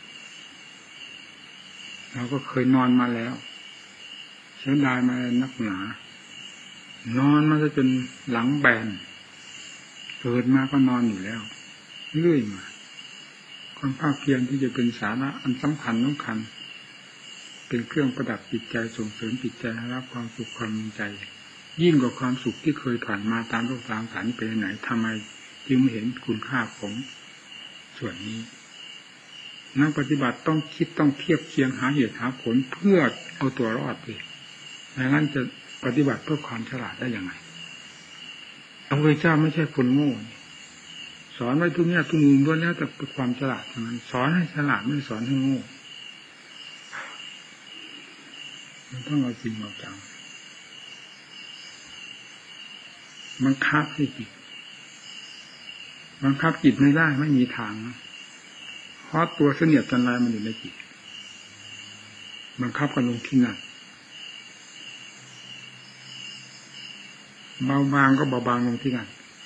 [SPEAKER 1] เราก็เคยนอนมาแล้วเสียดายมานักหนานอนมาจนหลังแบนเกิดมาก็นอนอยู่แล้วเรื่อยมาความภาคเพียรที่จะเป็นสาระอันสำคัญเป็นเครื่องประดับจิตใจส่งเสริมจิตใจให้รับความสุขความมีใจยิ่งกว่าความสุขที่เคยผ่านมาตามโลกตามสารเป็นไหนทำไมจึงไม่เห็นคุณค่าของส่วนนี้นักปฏิบัติต้องคิดต้องเทียบเคียงหาเหตุหาผลเพื่อเอาตัวรอดไปไม่งั้นจะปฏิบัติเพื่อความฉลาดได้ยังไงพระพุทธเจ้าไม่ใช่คนโง่สอนไว้ทุกอย่างทุกมุมด้วยแล้วแต่เป็นความฉลาดเท่านั้นสอนให้ฉลาดไม่สอนให้โง่มันต้องเอาจริงเอาจังบังคับให้จิตบังคับจิตไม่ได้ไม่มีทางเพราะตัวเสนียดจันไรมันอยู่ในจิตบังคับกันลงที่นั่นเบาบางก็เบาบางลงที่นั่น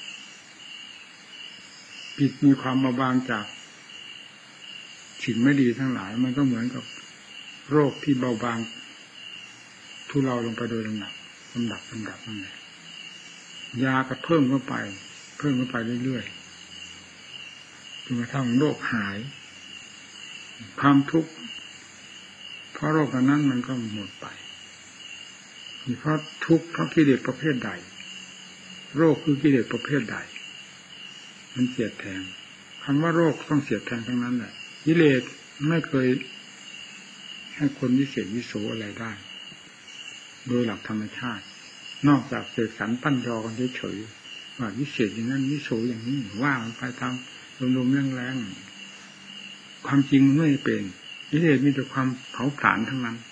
[SPEAKER 1] จิตมีความเบาบางจากสิ่งไม่ดีทั้งหลายมันก็เหมือนกับโรคที่เบาบางทุเลาลงไปโดยลำดับนั่นแหละยาก็เพิ่มเข้าไปเรื่อยๆจนกระทั่งโรคหายความทุกข์เพราะโรคนั้นมันก็หมดไปเพราะทุกข์เพราะกิเลสประเภทใดโรคคือกิเลสประเภทใดมันเสียดแทงคำว่าโรคต้องเสียดแทงทั้งนั้นแหละกิเลสไม่เคยให้คนวิเศษวิโสอะไรได้โดยหลักธรรมชาตินอกจากเสกสรรปั้นยอกันเฉยๆว่าวิเศษอย่างนั้นวิโสอย่างนี้ว่ามันไปทางลมๆแรงๆความจริงไม่เป็นวิเศษมีแต่ความเผาผลาญทั้งนั้น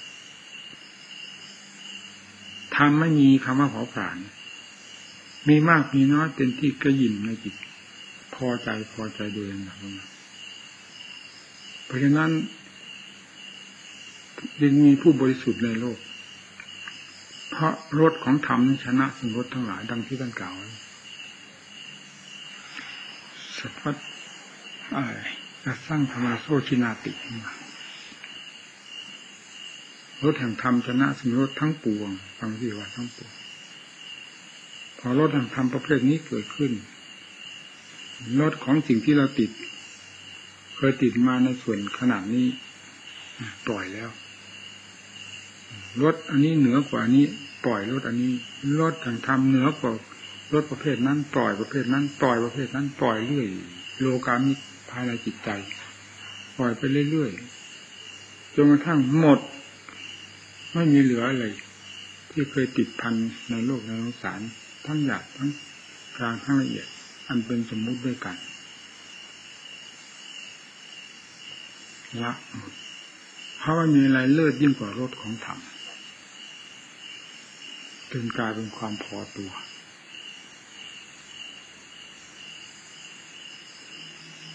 [SPEAKER 1] ธรรมไม่มีคำว่าเผาผลาญมีมากมีน้อยเป็นที่กระยิ่มในจิตพอใจโดยลำดับเพราะฉะนั้นจึงมีผู้บริสุทธิ์ในโลกเพราะรสของธรรมชนะสิ่งรสทั้งหลายดังที่ท่านกล่าวไว้สัพพะสร้างธรรมโสชินาติรสแห่งธรรมชนะสิ่งรสทั้งปวงฟังสิว่าทั้งปวงพอรสแห่งธรรมประเภทนี้เกิดขึ้นรสของสิ่งที่เราติดเคยติดมาในส่วนขนาดนี้ปล่อยแล้วรสอันนี้เหนือกว่านี้ปล่อยรสอันนี้รสทางธรรมเหนือกว่ารสประเภทนั้นปล่อยประเภทนั้นปล่อยประเภทนั้นปล่อยเรื่อยโลกามิภายในจิตใจปล่อยไปเรื่อยๆจนกระทั่งหมดไม่มีเหลืออะไรที่เคยติดพันในโลกในสงสารทั้งหยาบทั้งกลางทั้งละเอียดอันเป็นสมมุติด้วยกันละหมดเพราะว่ามีอะไรเลิศยิ่งกว่ารสของธรรมจนกลายเป็นความพอตัว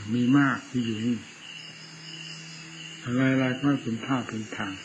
[SPEAKER 1] มีมากที่อยู่นี่อะไรๆก็เป็นท่าเป็นทาง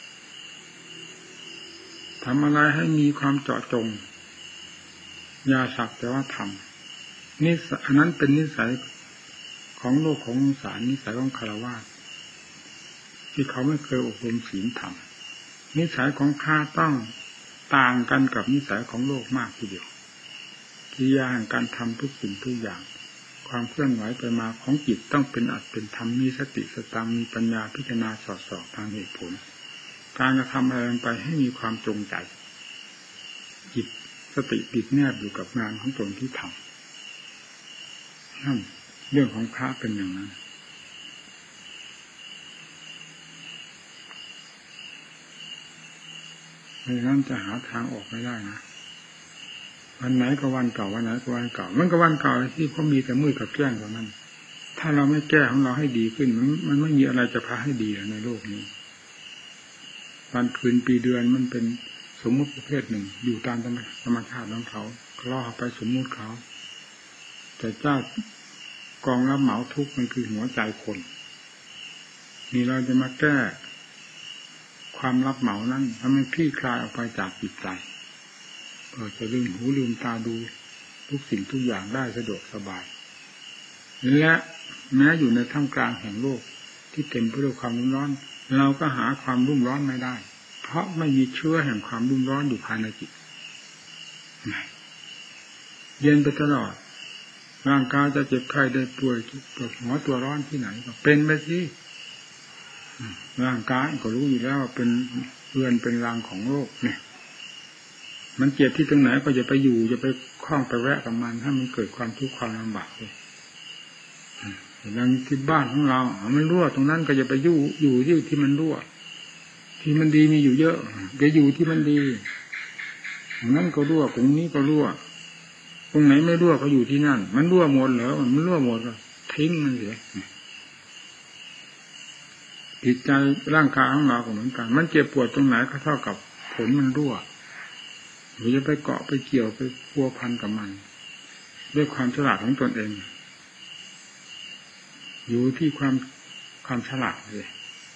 [SPEAKER 1] ทำอะไรให้มีความเจาะจงอย่าสักแต่ว่าทำนี่อันนั้นเป็นนิสัยของโลกของสงสารนิสัยของฆราวาสที่เขาไม่เคยอบรมศีลธรรมนิสัยของข้าต้องต่างกันกับนิสัยของโลกมากทีเดียวกิริยาแห่งการทำทุกสิ่งทุกอย่างความเคลื่อนไหวไปมาของจิตต้องเป็นอัตเป็นธรรมมีสติสตังมีปัญญาพิจารณาสอดส่องทางเหตุผลการกระทำอะไรลงไปให้มีความจงใจจิตสติติดแนบอยู่กับงานของตนที่ทำนั่นเรื่องของพระเป็นอย่างนั้นไม่งั้นจะหาทางออกไม่ได้นะวันไหนก็วันเก่าวันไหนก็วันเก่ามันก็วันเก่าที่เขามีแต่มืดกับแจ้งกว่านั้นถ้าเราไม่แก้ของเราให้ดีขึ้นมันไม่มีอะไรจะพาให้ดีในโลกนี้วันคืนปีเดือนมันเป็นสมมุติประเภทหนึ่งอยู่ตามธรรมชาติของเขาล่อไปสมมุติเขาแต่เจ้ากองรับเหมาทุกข์มันคือหัวใจคนนี่เราจะมาแก้ความรับเหมานั้นทำให้คลี่คลายออกไปจากจิตใจจะลืมหูลืมตาดูทุกสิ่งทุกอย่างได้สะดวกสบายและแม้อยู่ในท่ามกลางแห่งโลกที่เต็มไปด้วยความรุ่มร้อนเราก็หาความรุ่มร้อนไม่ได้เพราะไม่มีเชื้อแห่งความรุ่มร้อนอยู่ภายในจิตเย็นไปตลอดร่างกายจะเจ็บไข้ได้ป่วยปวดหัวตัวร้อนที่ไหนก็เป็นไปสิร่างกายก็รู้อยู่แล้วว่าเป็นเรือนเป็นรังของโลกเนี่ยมันเจ็บที่ตรงไหนก็อย่าไปอยู่อย่าไปคล้องไปแวะกับมันถ้ามันเกิดความทุกข์ความลำบากเลยอย่างที่บ้านของเรามันรั่วตรงนั้นก็อย่าไปอยู่ที่มันรั่วที่มันดีมีอยู่เยอะไปอยู่ที่มันดีตรงนั้นก็รั่วตรงนี้ก็รั่วตรงไหนไม่รั่วก็อยู่ที่นั่นมันรั่วหมดเหรอมันรั่วหมดก็ทิ้งมันเสียจิตใจร่างกายของเราก็เหมือนกันมันเจ็บปวดตรงไหนก็เท่ากับผลมันรั่วหรือจะไปเกาะไปเกี่ยวไปพัวพันกับมันด้วยความฉลาดของตนเองอยู่ที่ความฉลาดเลย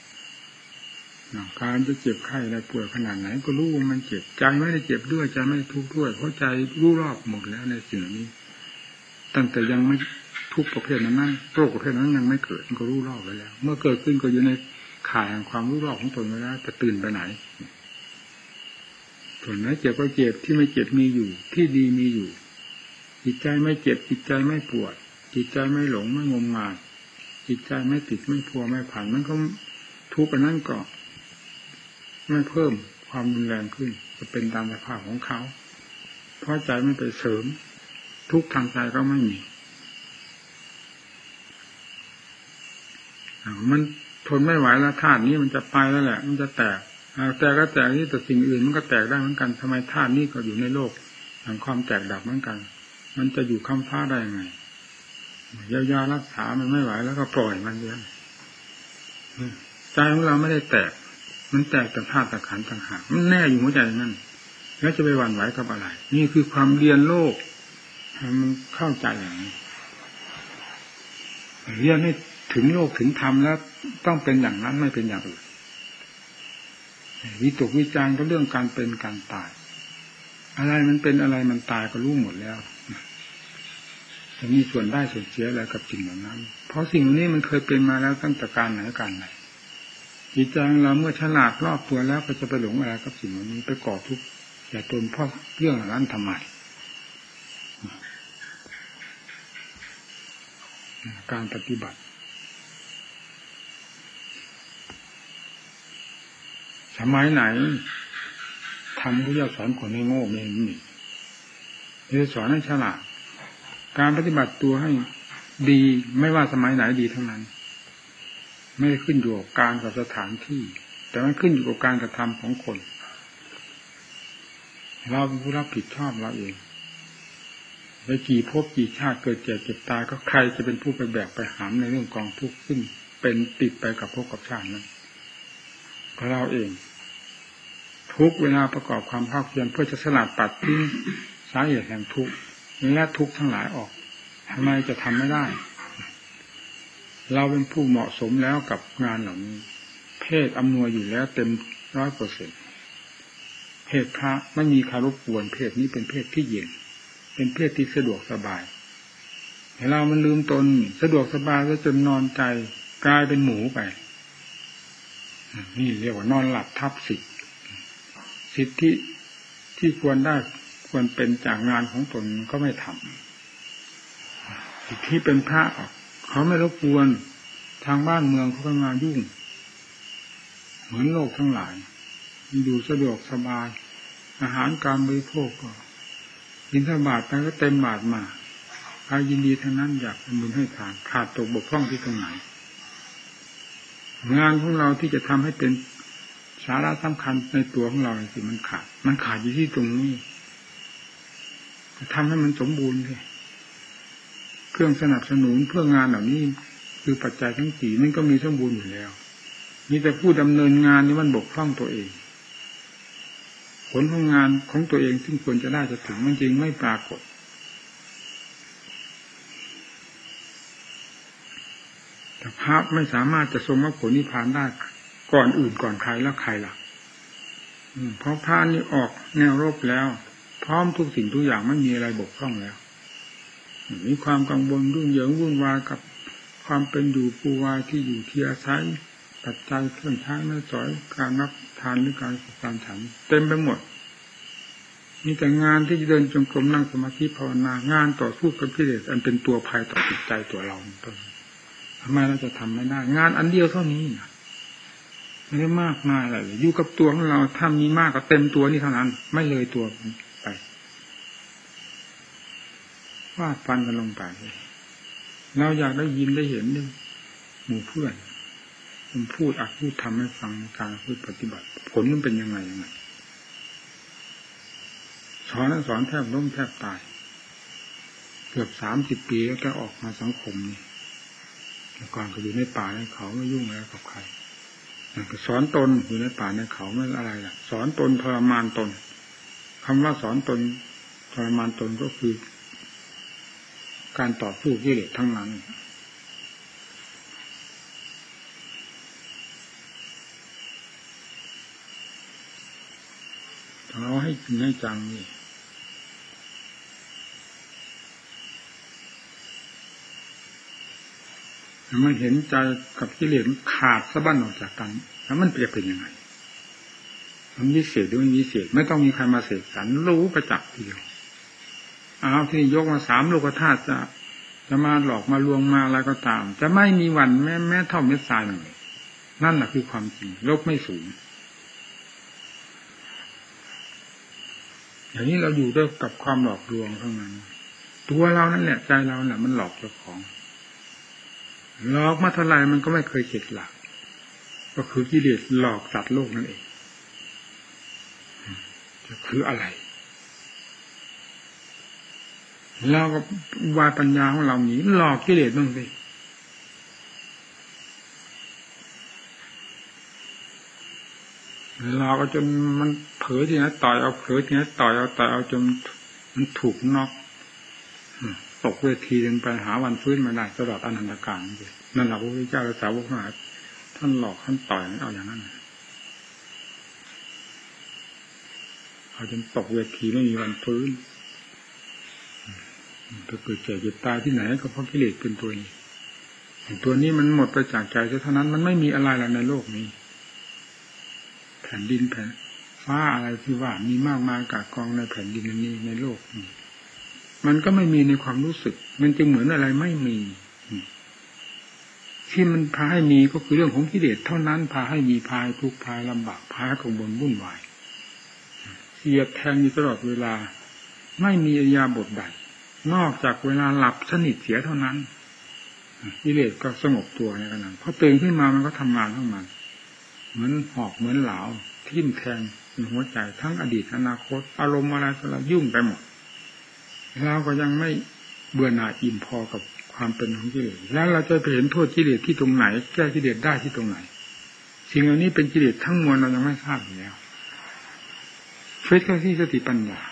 [SPEAKER 1] การจะเจ็บไข้อะไรป่วยขนาดไหนก็รู้ว่ามันเจ็บใจไม่ได้เจ็บด้วยใจไม่ได้ทุกข์ด้วยเพราะใจรู้รอบหมดแล้วในสิ่งนี้ตั้งแต่ยังไม่ทุกประเภทนั้นโรคประเภทนั้นยังไม่เกิดมันก็รู้รอบไปแล้วเมื่อเกิดขึ้นก็อยู่ในข่ายแห่งความรู้รอบของตนไปแล้วจะตื่นไปไหนส่วนไหนเจ็บก็เจ็บที่ไม่เจ็บมีอยู่ที่ดีมีอยู่จิตใจไม่เจ็บจิตใจไม่ปวดจิตใจไม่หลงไม่งมงายจิตใจไม่ติดไม่พัวไม่ผันมันก็ทุกข์อันนั้นก็ไม่เพิ่มความรุนแรงขึ้นจะเป็นตามสภาพของเขาเพราะใจไม่ไปเสริมทุกข์ทางใจก็ไม่มีมันทนไม่ไหวแล้วธาตุนี้มันจะไปแล้วแหละมันจะแตกแต่ก็แตกนี่แต่สิ่งอื่นมันก็แตกได้เหมือนกันทำไมธาตุนี้ก็อยู่ในโลกแห่งความแตกดับเหมือนกันมันจะอยู่ค้ำฟ้าได้ยังไงยารักษามันไม่ไหวแล้วก็ปล่อยมันเองใจของเราไม่ได้แตกมันแตกแต่ธาตุแต่ขันธ์ต่างหากมันแน่อยู่หัวใจนั่นแล้วจะไปหวั่นไหวกับอะไรนี่คือความเรียนโลกมันเข้าใจอย่างนี้เรียนให้ถึงโลกถึงธรรมแล้วต้องเป็นอย่างนั้นไม่เป็นอย่างอื่นวิตกวิจารณ์ก็เรื่องการเป็นการตายอะไรมันเป็นอะไรมันตายก็รู้หมดแล้วจะมีส่วนได้ส่วนเสียอะไรกับสิ่งเหล่านั้นเพราะสิ่งนี้มันเคยเป็นมาแล้วตั้งแต่การไหนการไหนจิตใจเราเมื่อฉลาดรอบตัวแล้วก็จะไปหลงอะไรกับสิ่งเหล่านี้ไปก่อทุกข์อย่าตนเพราะเรื่องนั้นทำไมการปฏิบัติสมัยไหนทำผู้เจ้าสอนคนให้โง่เองนี่จะสอนให้ฉลาดการปฏิบัติตัวให้ดีไม่ว่าสมัยไหนดีทั้งนั้นไม่ได้ขึ้นอยู่กับการกับสถานที่แต่มันขึ้นอยู่กับการกระทำของคนเราเป็นผู้รับผิดชอบเราเองไปกี่ภพกี่ชาติเกิดแก่เจ็บตายก็ใครจะเป็นผู้ไปแบกไปหามในเรื่องกองทุกข์ซึ่งเป็นติดไปกับภพกับชาตินั้นก็เราเองทุกเวลาประกอบความภาคเพียรเพื่อจะสลัดปัดทิ้งสาเหตุแห่งทุกข์และทุกข์ทั้งหลายออกทำไมจะทำไม่ได้เราเป็นผู้เหมาะสมแล้วกับงานเหล่านี้เพศอำนวยอยู่แล้วเต็ม100%เพศพระไม่มีใครรบกวนเพศนี้เป็นเพศที่เย็นเป็นเพศที่สะดวกสบายแต่เรามันลืมตนสะดวกสบายแล้วจนนอนใจกลายเป็นหมูไปนี่เรียกว่านอนหลับทับสิทธิที่ควรได้ควรเป็นจากงานของตนก็ไม่ทำสิทธิเป็นพระเขาไม่รบกวนทางบ้านเมืองเขาก็มายุ่งเหมือนโลกทั้งหลายอยู่สะดวกสบายอาหารการบริโภคก็บิณฑบาตไปก็เต็มบาทมาใครยินดีทั้งนั้นอยากทำบุญให้ทานขาดตกบกพร่องที่ตรงไหนงานของเราที่จะทำให้เป็นสาระสำคัญในตัวของเราสิมันขาดอยู่ที่ตรงนี้ทำให้มันสมบูรณ์เลยเครื่องสนับสนุนเพื่องานเหล่านี้คือปัจจัยทั้งสี่มันก็มีสมบูรณ์อยู่แล้วมีแต่ผู้ดำเนินงานนี้มันบกพร่องตัวเองผลของงานของตัวเองซึ่งควรจะได้จะถึงมันจริงไม่ปรากฏแต่พระไม่สามารถจะทรงมรรคผลนิพพานได้ก่อนอื่นก่อนใครแล้วใครล่ะเพราะพระนี่ออกแนวรบแล้วพร้อมทุกสิ่งทุกอย่างไม่มีอะไรบกพร่องแล้วมีความกังวลรุ่งเหยิงวุ่นวายกับความเป็นอยู่ปูวายที่อยู่ที่อาศัยปัจจัยเครื่องใช้ไม่สอยการรับทานหรือการฉันเต็มไปหมดมีแต่งานที่จะเดินจงกรมนั่งสมาธิภาวนางานต่อสู้กับกิเลสอันเป็นตัวภัยต่อจิตใจตัวเราทำไมเราจะทำไม่ได้งานอันเดียวเท่านี้นะไม่ได้มากมายอะไรอยู่กับตัวของเราถ้ามีมากก็เต็มตัวนี่เท่านั้นไม่เลยตัวไปฟาดฟันกันลงไปเราอยากได้ยินได้เห็นหมู่เพื่อนผมพูดพูดทำให้ฟังการพูดปฏิบัติผลมันเป็นยังไงสอนแทบล้มแทบตายเกือบ30 ปีแล้วแกออกมาสังคมนี่แต่ก่อนก็อยู่ในป่าในเขาไม่ยุ่งอะไรกับใครก็สอนตนอยู่ในป่าในเขาไม่อะไรล่ะสอนตนทรมานตนคำว่าสอนตนทรมานตนก็คือการต่อสู้กิเลสทั้งนั้นเราให้จริงให้จังนี่มันเห็นใจกับกิเลสขาดสะบั้นออกจากกันแล้วมันจะเป็นยังไงมันวิเศษหรือไม่วิเศษไม่ต้องมีใครมาเสกสรรรู้ประจักษ์ทีเดียวที่ยกมา3 โลกธาตุจะมาหลอกมาลวงมาอะไรก็ตามจะไม่มีวันแม้เท่าเม็ดทรายหนึ่งนั่นแหละคือความจริงโลกไม่สูงอย่างนี้เราอยู่ด้วยกับความหลอกลวงเท่านั้นตัวเรานั่นแหละใจเราแหละมันหลอกเจ้าของหลอกมาเท่าไรมันก็ไม่เคยเข็ดหลักก็คือกิเลสหลอกสัตว์โลกนั่นเองจะคืออะไรเราก็วายปัญญาของเราหนีหลอกกิเลสบ้างสิหลอกจนมันเผลอทีนั้นต่อยเอาเผลอทีนั้นต่อยเอาจนมันถูกน็อกตกเวทีนึงไปหาวันฟื้นมาได้ตลอดอนันตกาลนั่นแหละพระพุทธเจ้าและสาวกทั้งหลายท่านหลอกท่านต่อยเอาอย่างนั้นเอาจนตกเวทีไม่มีวันฟื้นจะเกิดเจ็บเจ็บตายที่ไหนก็เพราะกิเลสเป็นตัวนี้ตัวนี้มันหมดไปจากใจเท่านั้นมันไม่มีอะไรแล้วในโลกนี้แผ่นดินแผ่นฟ้าอะไรที่ว่ามีมากมายกากองในแผ่นดินนี้ในโลกนี้มันก็ไม่มีในความรู้สึกมันจึงเหมือนอะไรไม่มีที่มันพาให้มีก็คือเรื่องของกิเลสเท่านั้นพาให้มีพาให้ทุกข์พาลำบากพากังวลวุ่นวายเสียดแทงอยู่ตลอดเวลาไม่มีอิริยาบถใดนอกจากเวลาหลับสนิทเสียเท่านั้นกิเลสก็สงบตัวในขณะพอตื่นขึ้นมามันก็ทำงานของมันเหมือนหอกเหมือนเหลาทิ่มแทงในหัวใจทั้งอดีตอนาคตอารมณ์อะไรก็ละยุ่งไปหมดเราก็ยังไม่เบื่อหน่ายอิ่มพอกับความเป็นของกิเลสแล้วเราจะไปเห็นโทษกิเลสที่ตรงไหนแก้กิเลสได้ที่ตรงไหนสิ่งเหล่านี้เป็นกิเลสทั้งมวลเรายังไม่ทราบอยู่แล้วเฟิตเข้าที่สติปัญญา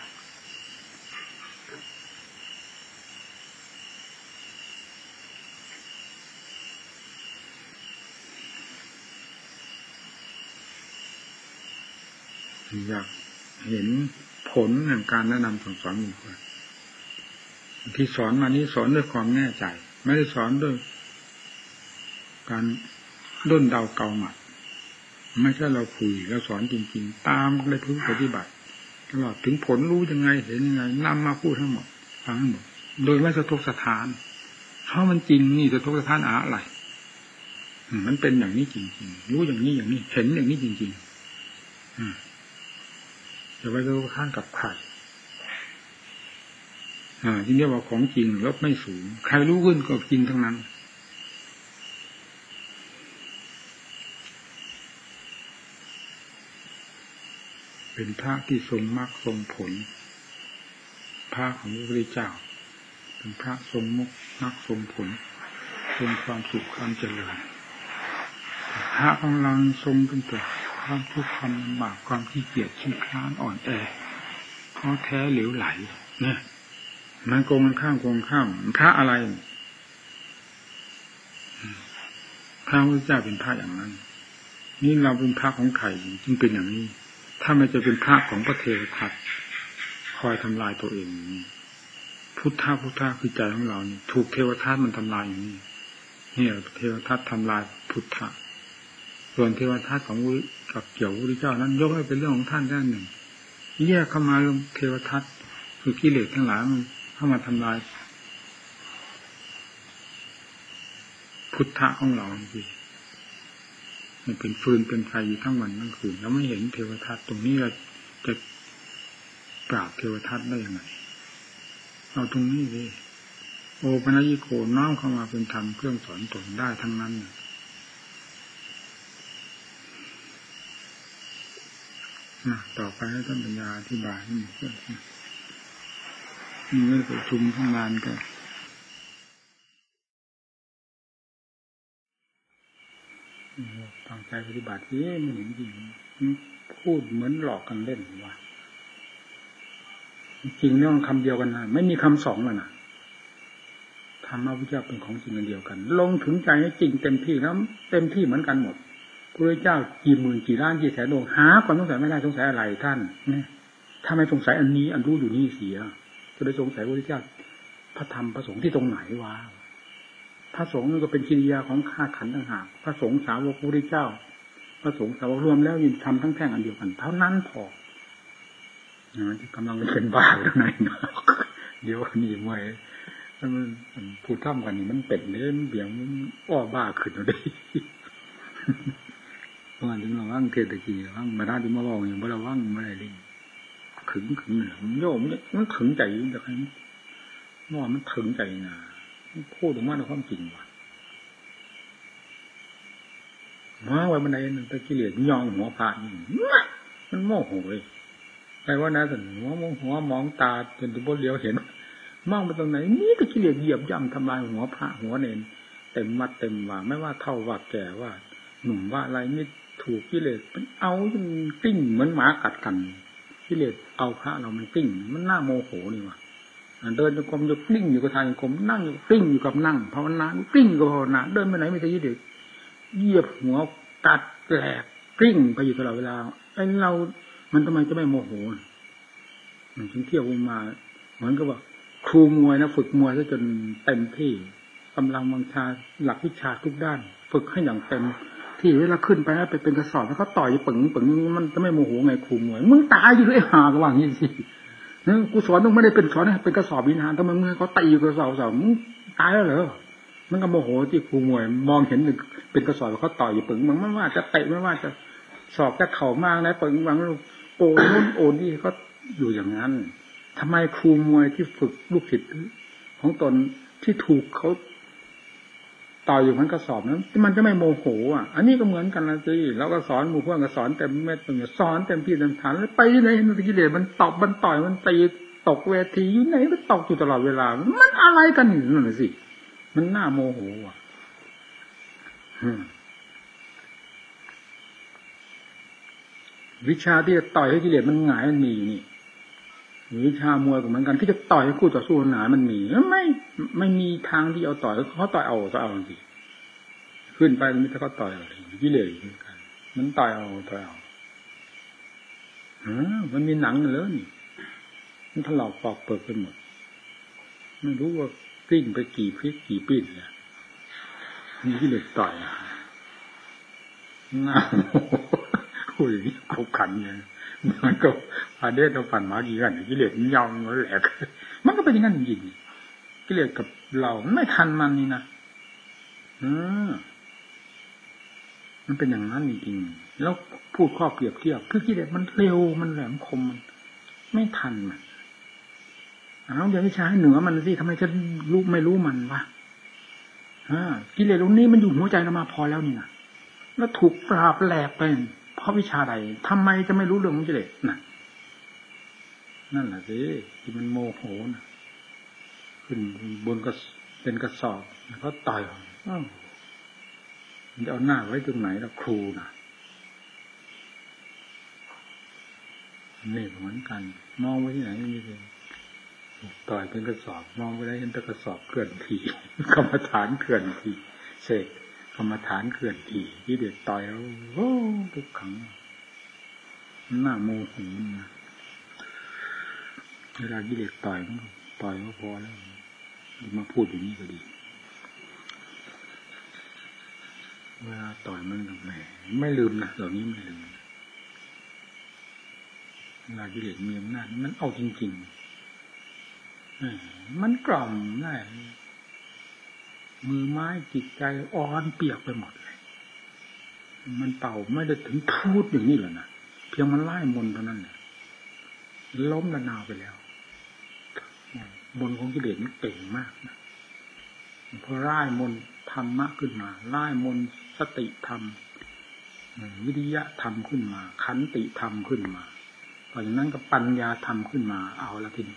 [SPEAKER 1] เห็นผลแห่งการแนะนำสั่งสอนบุคคลที่สอนมานี้สอนด้วยความแน่ใจไม่ได้สอนด้วยการด้นเดาเกาหมัดไม่ใช่เราคุยเราสอนจริงๆตามในพื้นปฏิบัติตลอดถึงผลรู้ยังไงเห็นยังไงนำมาพูดทั้งหมดฟังทั้งหมดโดยไม่สะทกสะท้านเพราะมันจริงนี่สะทกสะท้านอะไรมันเป็นอย่างนี้จริงๆรู้อย่างนี้อย่างนี้เห็นอย่างนี้จริงๆจะไปสะทกสะท้านกับใครที่เรียกว่าของจริงลบไม่สูงใครรู้ขึ้นก็จริงทั้งนั้นเป็นพระที่ทรงมรรคทรงผลพระของพระพุทธเจ้าเป็นพระทรงมรรคทรงผลทรงความสุขความเจริญพระของเราทรงเป็นแต่ความทุกข์ความลำบากความขี้เกียจขี้คร้านอ่อนแอท้อแท้เหลวไหลเนี่ยมันโกงมันข้ามพระอะไรพระพุทธเจ้าเป็นพระอย่างนั้นนี่เราเป็นพระของใครจึงเป็นอย่างนี้ถ้าไม่จะเป็นพระของพระเทวทัตคอยทำลายตัวเองพุทธะคือใจของเรานี่ถูกเทวทัตมันทำลายอย่างนี้เนี่ยเทวทัตทำลายพุทธะส่วนเทวทัตของกับเกี่ยวพระพุทธเจ้านั้นยกให้เป็นเรื่องของท่านด้านหนึ่งแยกเข้ามาเรื่องเทวทัตคือกิเลสทั้งหลายมันเข้ามาทำลายพุทธะของเราจริงมันเป็นฟืนเป็นไฟอยู่ทั้งวันทั้งคืนแล้วไม่เห็นเทวทัตตรงนี้เราจะปราบเทวทัตได้ยังไงเอาตรงนี้ดิโอปัญญิโกน้อมเข้ามาเป็นธรรมเครื่องสอนตนได้ทั้งนั้นต่อไปให้ท่านปัญญาอธิบายให้หมดนี่ไม่ประชุมทั้งงานก็ตั้งใจปฏิบัตินี่ไม่เห็นจริงพูดเหมือนหลอกกันเล่นว่าจริงเรื่องคำเดียวกันนะไม่มีคำสองแล้วนะธรรมะพุทธเจ้าเป็นของจริงอันเดียวกันลงถึงใจให้จริงเต็มที่แล้วเต็มที่เหมือนกันหมดพระเจ้ากี่หมื่นกี่ล้านกี่แสนดวงหาความสงสัยไม่ได้สงสัยอะไรท่านเนี่ยถ้าไม่สงสัยอันนี้อันรู้อยู่นี่เสียจะไปสงสัยพระเจ้าพระธรรมพระสงฆ์ที่ตรงไหนวะพระสงฆ์ก็เป็นกิริยาของข้าขันธ์ต่างหากพระสงฆ์สาวกพระพุทธเจ้าพระสงฆ์สาวกรวมแล้วยินทำทั้งแท่งอันเดียวกันเท่านั้นพอที่กำลังเป็นบ้าอยู่ไหนเนาะเดี๋ยวนี่มวยมันพูดท่ำกันนี่มันเป็ดเนี่ยมันเบี่ยงมันอ้อบ้าขึ้นเลยเพราะงั้นถึงเราว่างเทศกีว่างมาได้ที่มาบอกอย่างว่าเราว่างไม่ได้เลยขึงเหนือมันโยมเนี่ยมันขึงใจอยู่แต่ครั้งเมื่อมันขึงใจนะพูดถึงว่าในความจริงว่ะมาไว้บันไดนั่นตะกี้เหลียดยองหัวผ่านมันโมโหเลยใครว่านะแต่หัวมองตาจนตัวบนเลี้ยวเห็นมองไปตรงไหนนี่ตะกี้เหลียดเหยียบย่ำทำลายหัวพระหัวเนนเต็มมัดเต็มว่าไม่ว่าเท่าว่าแก่ว่าหนุ่มว่าอะไรนี่ถูกกิเลสมันเอาจนกลิ้งเหมือนหมากัดกันกิเลสเอาพระเรามันกลิ้งมันน่าโมโหนี่ว่ะเดินจงกรมจะกลิ้งอยู่กับทางจงกรมนั่งอยู่กลิ้งอยู่กับนั่งภาวนากลิ้งกับภาวนาเดินไปไหนไม่ใช่กิเลสเหยียบหัวกัดแหลกกลิ้งไปอยู่ตลอดเวลาไอ้เรามันทำไมจะไม่โมโหมันถึงเที่ยวมาเหมือนกับว่าครูมวยนะฝึกมวยซะจนเต็มที่กำลังบังชาหลักวิชาทุกด้านฝึกให้อย่างเต็มที่เวลาขึ้นไปแล้วไปเป็นกระสอบแล้วเขาต่อยปึ๋งมันจะไม่โมโหไงครูมวยมึงตายอยู่ด้วยหากระหว่างนี้สิกูสอนต้องไม่ได้เป็นสอนให้เป็นกระสอบวิญญาณทำไมมึงเขาตีกระสอบมึงตายแล้วเหรอมันก็โมโหที่ครูมวยมองเห็นเป็นกระสอบเขาต่อยปึ๋งมันไม่ว่าจะเตะไม่ว่าจะสอบจะเข่ามากนะปึ๋งบางโอนนู่นโอนนี่ก็อยู่อย่างนั้นทำไมครูมวยที่ฝึกลูกศิษย์ของตนที่ถูกเขาต่ออยู่มันกระสอบนั้นมันจะไม่โมโหอ่ะอันนี้ก็เหมือนกันนะสิแล้วก็สอนหมู่พวกก็สอนเต็มเม็ดเต็มสอนเต็มที่เต็มฐานแล้วไปไหนมันกิเลสมันตบมันต่อยมันตีตกเวทีอยู่ไหนมันตกอยู่ตลอดเวลามันอะไรกันนั่นน่ะสิมันน่าโมโหอ่ะวิชาที่จะต่อยให้กิเลสมันหงายมันมีอยู่นี่วิชามวยก็เหมือนกันที่จะต่อยให้คู่ต่อสู้หนามันมีไม่มีทางที่เอาต่อยเขาต่อยเอาสิขึ้นไปมันจะเขาต่อยกิเลสเหมือนกันมันต่อยเอามันมีหนังเลยนี่มันถลอกปอกเปิดไปหมดไม่รู้ว่ากลิ้งไปกี่พริกกี่ปิ้นเนี่ยมีที่เหล็กต่อยหน้าโอ้ยเขาขันเนี่ยมันก็พาเดชเราปั่นหมากี่กันกิเลสมันยาวมันแหลกมันก็เป็นอย่างนั้นจริงๆกิเลสกับเราไม่ทันมันนี่นะมันเป็นอย่างนั้นจริงๆแล้วพูดข้อเปรียบเทียบคือกิเลสมันเร็วมันแหลมคมมันไม่ทันมันอย่าวิชาให้เหนือมันสิทำไมจะรู้ไม่รู้มันวะกิเลสตรงนี้มันอยู่หัวใจเรามาพอแล้วนี่นะแล้วถูกปราบแหลกไปเพราะวิชาใดทำไมจะไม่รู้เรื่องของกิเลสนั่นแหละสิที่มันโมโหนะขึ้นบนก็เป็นกระสอบแล้วก็ต่อยมันจะเอาหน้าไว้ตรงไหนล่ะครูนะนี่เหมือนกันมองไว้ที่ไหนนี่เลยต่อยเป็นกระสอบมองไปได้เห็นแต่กระสอบเกลื่อนทีกรรมฐานเกลื่อนทีเสกกรรมฐานเกลื่อนทีที่เด็ดต่อยแล้วโอ้ทุกขังหน้าโมโหนะเวลาที่เด็กต่อยก็พอแล้วมาพูดอย่างนี้ก็ดีเวลาต่อยมันแหมไม่ลืมนะเหล่านี้ไม่ลืมเวลาที่เด็กมีอำนาจมันเอาจริงๆมันกล่อมได้มือไม้จิตใจอ่อนเปียกไปหมดเลยมันเป่าไม่ได้ถึงพูดอย่างนี้หรอกนะเพียงมันไล่มนเท่านั้นแหละล้มระนาวไปแล้วมนของกิเลสมันเก่งมากนะพอไล่มนธรรมะขึ้นมาไล่มนสติธรรมวิริยะธรรมขึ้นมาขันติธรรมขึ้นมาพอจากนั้นก็ปัญญาธรรมขึ้นมาเอาละทีนี้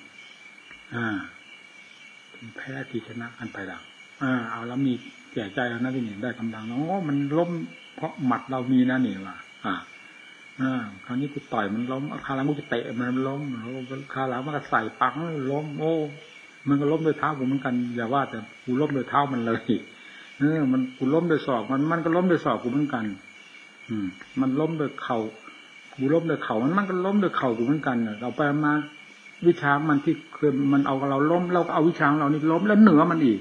[SPEAKER 1] แพ้ที่ชนะกันไปแล้วเอาแล้วมีแก่ใจแล้วนะที่นี่ได้กำลังมันล้มเพราะหมัดเรามีนะนี่ว่ะคราวนี้กูต่อยมันล้มคราวหลังกูจะเตะมันล้มคราวหลังมันก็ใส่ปังล้มมันก็ล้มด้วยเท้ากูเหมือนกันอย่าว่าแต่กูล้มด้วยเท้ามันเลยมันกูล้มด้วยศอกมันก็ล้มด้วยศอกกูเหมือนกันมันล้มด้วยเข่ากูล้มด้วยเข่ามันก็ล้มด้วยเข่ากูเหมือนกันเราไปมาวิชามันที่เคยมันเอาเราล้มเราก็เอาวิชาของเรานี่ล้มแล้วเหนือมันอีก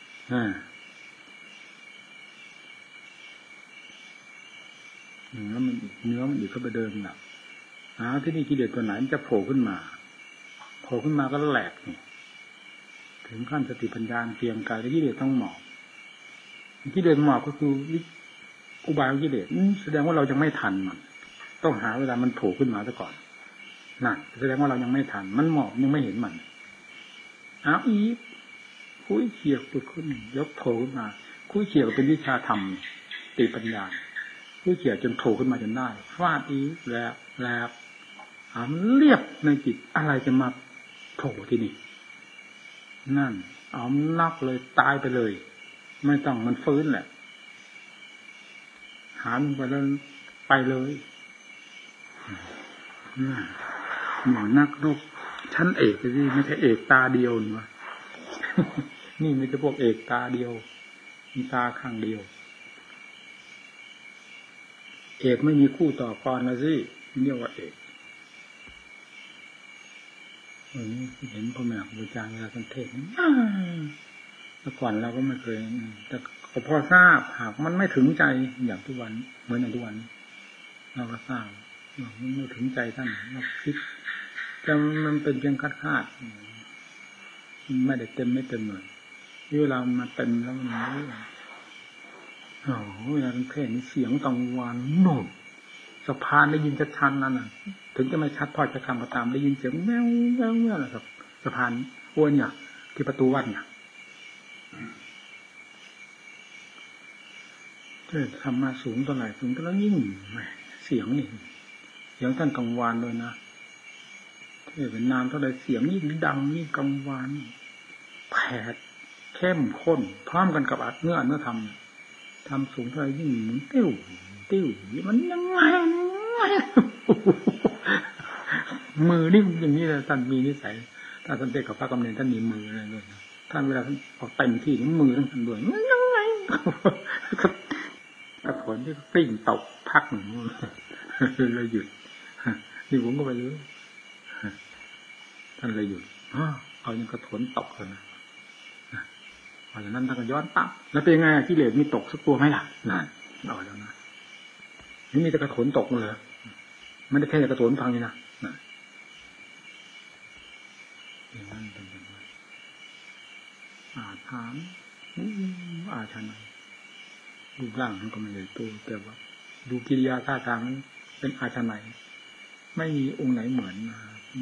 [SPEAKER 1] แล้วมันเนื้อมันอีกก็ไปเดินหนักที่นี่กิเลสตัวไหนมันจะโผล่ขึ้นมาก็แหลกนี่ถึงขั้นสติปัญญาเตรียมกายแล้วกิเลสต้องหมอบกิเลสหมอบก็คืออุบายของกิเลสแสดงว่าเรายังไม่ทันมันต้องหาเวลามันโผล่ขึ้นมาซะก่อนนั่นแสดงว่าเรายังไม่ทันมันหมอบยังไม่เห็นมันอีกคุยเขี่ยปุดขึ้นยกโผล่ขึ้นมาคุยเขี่ยก็เป็นวิชาธรรมติปัญญาคุยเขี่ยจนโผล่ขึ้นมาจนได้ฟาดอีกแล้วมันเรียบในจิตอะไรจะมาโผล่ที่นี่นั่นนักเลยตายไปเลยไม่ต้องมันฟื้นแหละหาไปแล้วไปเลยหมอนักรบชั้นเอกสิไม่ใช่เอกตาเดียวนี่วะนี่ไม่ใช่พวกเอกตาเดียวมีตาข้างเดียวเอกไม่มีคู่ต่อกรนะสิเรียกว่าเอกเห็นพ่อแม่ครูอาจารย์เวลาท่านเทศน์แต่ก่อนเราก็ไม่เคยแต่พอทราบหากมันไม่ถึงใจอย่างทุกวันเหมือนในทุกวันเราก็ทราบมันไม่ถึงใจท่านเราคิดแต่มันเป็นเพียงคาดไม่ได้เต็มไม่เต็มเลยเวลามาเต็มแล้วมันเวลาท่านเทศน์นี่เสียงกังวานโน่นสะพานได้ยินชัดๆนั่นน่ะถึงจะไม่ชัดพอจะคำก็ตามได้ยินเสียงแมวแมวแมวนะครับสะพานอ้วนเนี่ยที่ประตูวัดเนี่ยทำมาสูงเท่าไหร่สูงเท่านั้นยิ่งเสียงนี่เสียงท่านกังวานเลยนะเป็นนามเท่าไรเสียงนี่ดังนี่กังวานแผดเข้มข้นพร้อมกันกับอัดเนื้อทำสูงเท่าไรยิ่งเหมือนติ้วมันยังไงมือนี่อย่างนี้เลยท่านมีนิสัยถ้าท่านเด็กกับพระกำเนิดท่านมีมืออะไรด้วยท่านเวลาท่านออกเต็มที่นี่มือท่านด้วยยังไงผลที่กลิ้งตกพักหนึ่งเลยหยุด
[SPEAKER 2] นี่ผมก็ไปรู้ท่านเลยหยุดเอายังกระโถนตกเลยนะพอจากนั้นท่านก็ย้อนปั๊บแล้วเป็นยังไงกิเลสมีตกสักตัวไหมล่ะนั่นเอาแล้วนะนี่มีแต่กระโถนตกเลยไม่ได้แค่กระโถนพังนี่นะอย่างนั้นเป็นอย่างนั้นถามอาชนะรูปร่างมันก็ไม่ใหญ่โตแต่ว่าดูกิริยาท่าทางเป็นอาชนะไม่มีองค์ไหนเหมือนมา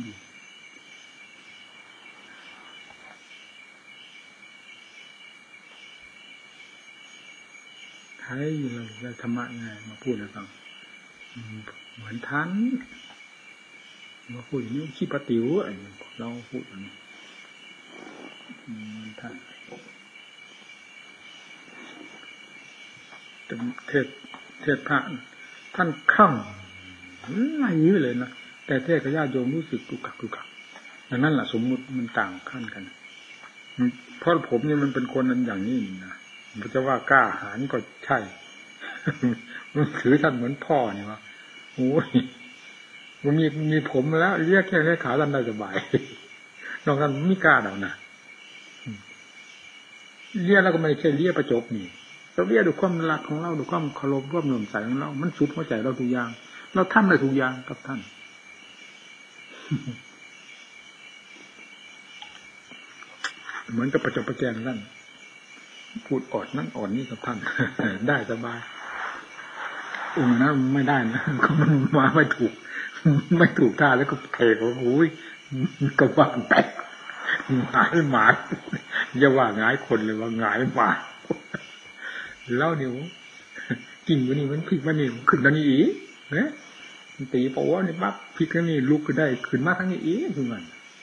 [SPEAKER 2] ใช้เราธรรมะไงมาพูดให้ฟังเหมือนท่านมาพูดอย่างนี้ขี้ปะติ๋วเราพูดอย่างนี้ท่านเทศพระท่านคล่องอะไรอย่างนี้เลยนะแต่เทศกับญาติโยมรู้สึกกุกกักดังนั้นแหละสมมุติมันต่างขั้นกันเพราะผมเนี่ยมันเป็นคนนั้นอย่างนี้นะมันจะว่ากล้าหาญก็ใช่มันถือท่านเหมือนพ่อนี่วะโอ้ยมันมีผมแล้วเรียกแค่เรียกขาท่านได้สบายนอกจากไม่กล้าหรอกนะเรียกแล้วก็ไม่ใช่เรียกประจบนี่เราเรียกดูความรักของเราดูความเคารพร่วมหนุ่มใสของเรามันสุดหัวใจเราทุกอย่างเราทำได้ทุกอย่างกับท่านเหมือนกับประจบประแจงท่านพูดอดนั่นอ่อนนี่กับท่านได้สบายองค์นั้นไม่ได้นะก็มันมาไม่ถูกท่าแล้วก็เทเขาโอ้ยก็ว่างแตกหงายหมาอย่าว่าหงายคนเลยว่าหงายหมาแล้วเดี๋ยวกิ่งวันนี้มันพลิกวันนี้ขึ้นตอนนี้อีกเนี่ยตีปะวะนี่ปั๊บพลิกแล้วนี่ลุกขึ้นได้ขึ้นมาทั้งนี้อีกคือมัน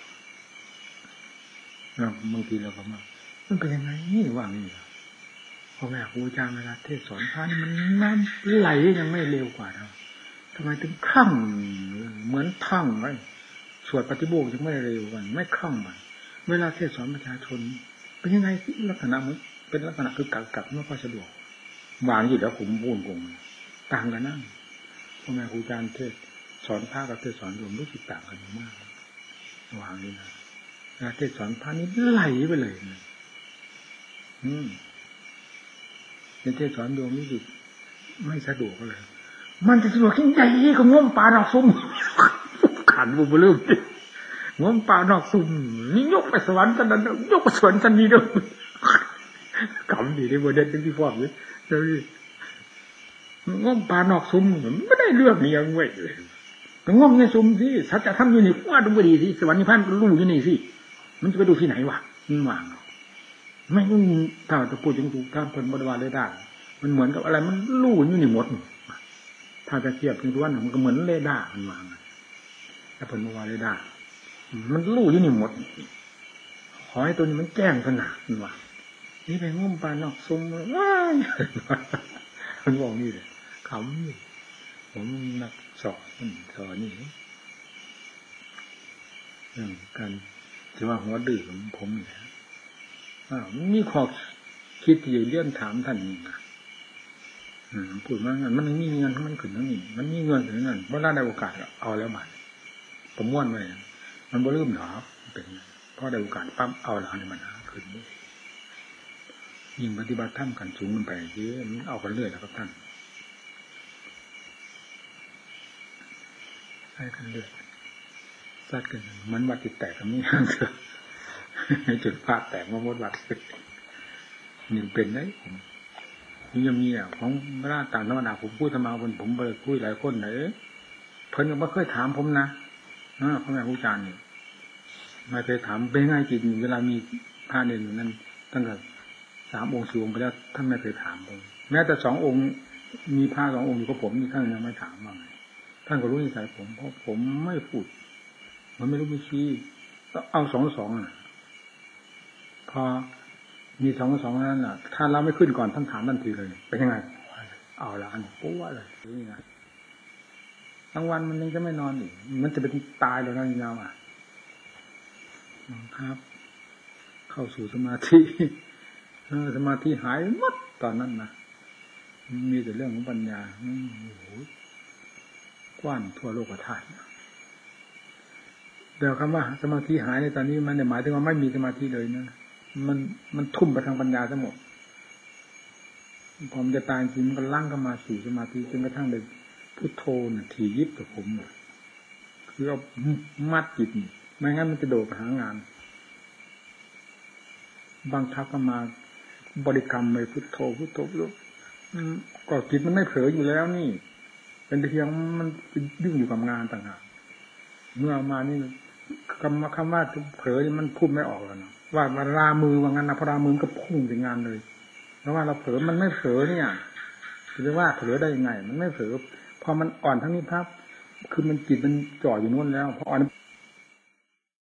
[SPEAKER 2] บางทีเราก็มามันเป็นยังไงนี่ว่างนี่พ่อแม่ครูอาจารย์เวลาเทศสอนพระนี่มันน้ำไหลยังไม่เร็วกว่าเราทำไมถึงคล่องเหมือนท่องไว้สวดปฏิโมกข์ยังไม่เร็วกันไม่คล่องมันเวลาเทศสอนประชาชนเป็นยังไงลักษณะมันเป็นลักษณะคือกักไม่ค่อยสะดวกวางอยู่แล้วผมวุ่นกงต่างกันนั่งพ่อแม่ครูอาจารย์เทศสอนพระกับเทศสอนโยมรู้สึกต่างกันมากวางนี่นะเทศสอนพระนี่ไหลไปเลยในเทศสอนโยมรู้สึกไม่สะดวกเลยมันจะสะดวกที่ไหนก็ง่วงปลาดอกซุ่มขันบุบลืมง่วงปลาดอกซุ่มนี่ยกไปสวรรค์กันนั้นยกไปสวรรค์กันนี้ด้วยขำดีในโมเดลที่พ่อเลยง่วงปลาดอกซุ่มไม่ได้เรื่องนี้ยังไว้เลยง่วงในซุ่มสิสัจธรรมอยู่นี่ว่าดูดีสิสวรรค์นิพพานรู้อยู่นี่สิมันจะไปดูที่ไหนวะมันว่างไม่ถ้าจะพูดถึงถ้าเป็นบริวารเลยได้มันเหมือนกับอะไรมันรู้อยู่นี่หมดถ้าจะเทียบถึงตัวนั้นมันก็เหมือนเรดาร์มันวางถ้าเป็นบริวารเรดาร์มันรู้อยู่นี่หมดขอให้ตัวนี้มันแจ้งขนาดมันวางนี่ไปง่มปลานอกซุ่มว้ายมันบอกนี่เลยขำนี่ผมนักสอนนี่เรื่องการที่ว่าหัวดื้อของผมเนี่ยมีข้อคิดที่เลื่อนถามท่านนี่นะพูดว่ามันมีเงินมันขึ้นทั้งนี้มันมีเงินถึงนั้นเมื่อได้โอกาสเอาแล้วมันผมม้วนไว้มันบ่ลืมหรอเป็นเพราะได้โอกาสปั๊บเอาแล้วนี่มันขึ้นด้วยยิ่งปฏิบัติธรรมกันสูงมันไปเยอะมันเอากันเรื่อยแล้วครับท่านใช้กันเรื่อยซัดกันมันวัดติดแตกกับนี่ห้างเถอะให้จุดพลาดแตกมาหมดวัดหนึ่งเป็นได้นี่ยังมีของพระต่างธรรมดาผมพูดธรรมะผมไปคุยหลายคนไหนเพิ่นก็ไม่เคยถามผมนะพ่อแม่ครูอาจารย์นี่ไม่เคยถามเป็นไงจิตเวลามีพระเด่นนั้นตั้งแต่3 องค์ 4 องค์ไปแล้วท่านไม่เคยถามผมแม้แต่2 องค์มีพระ2 องค์อยู่กับผมนี่ท่านยังไม่ถามว่าไงท่านก็รู้นิสัยผมเพราะผมไม่พูดมันไม่รู้วิธีเอา2 น่ะพอมี2นั้นน่ะถ้าเราไม่ขึ้นก่อนท่านถามทันทีเลยเป็นยังไงเอาละอันปุ๊บว่าเลยนี่ไงกลางวันมันยังจะไม่นอนอีกมันจะเป็นตายแล้วนะยาวครับเข้าสู่สมาธิสมาธิหายหมดตอนนั้นนะมีแต่เรื่องของปัญญาโอ้โหกว้างทั่วโลกธาตุแต่คำว่าสมาธิหายในตอนนี้มันหมายถึงว่าไม่มีสมาธิเลยนะมันทุ่มไปทางปัญญาทั้งหมดพอมันจะตายจริงมันก็ลั่งเข้ามาสู่สมาธิจนกระทั่งเลยพุทโธน่ะถี่ยิบกับผมคือเอามัดจิตไม่งั้นมันจะโดดไปหางานบังคับก็มาบริกรรมไปพุทโธพุทโธพุทโธก็จิตมันไม่เผลออยู่แล้วนี่เป็นเพียงมันยุ่งอยู่กับงานต่างหากเมื่อมานี่คำว่าเผลอมันพูดไม่ออกแล้วนะว่ารามือว่างั้นนะพอรามือก็พุ่งถึงงานเลยเพราะว่าเราเผลอมันไม่เผลอเนี่ยจะเรียกว่าเผลอได้ยังไงมันไม่เผลอพอมันอ่อนทั้งนี้พับคือมันจิตมันจ่ออยู่นู่นแล้วพออ่อน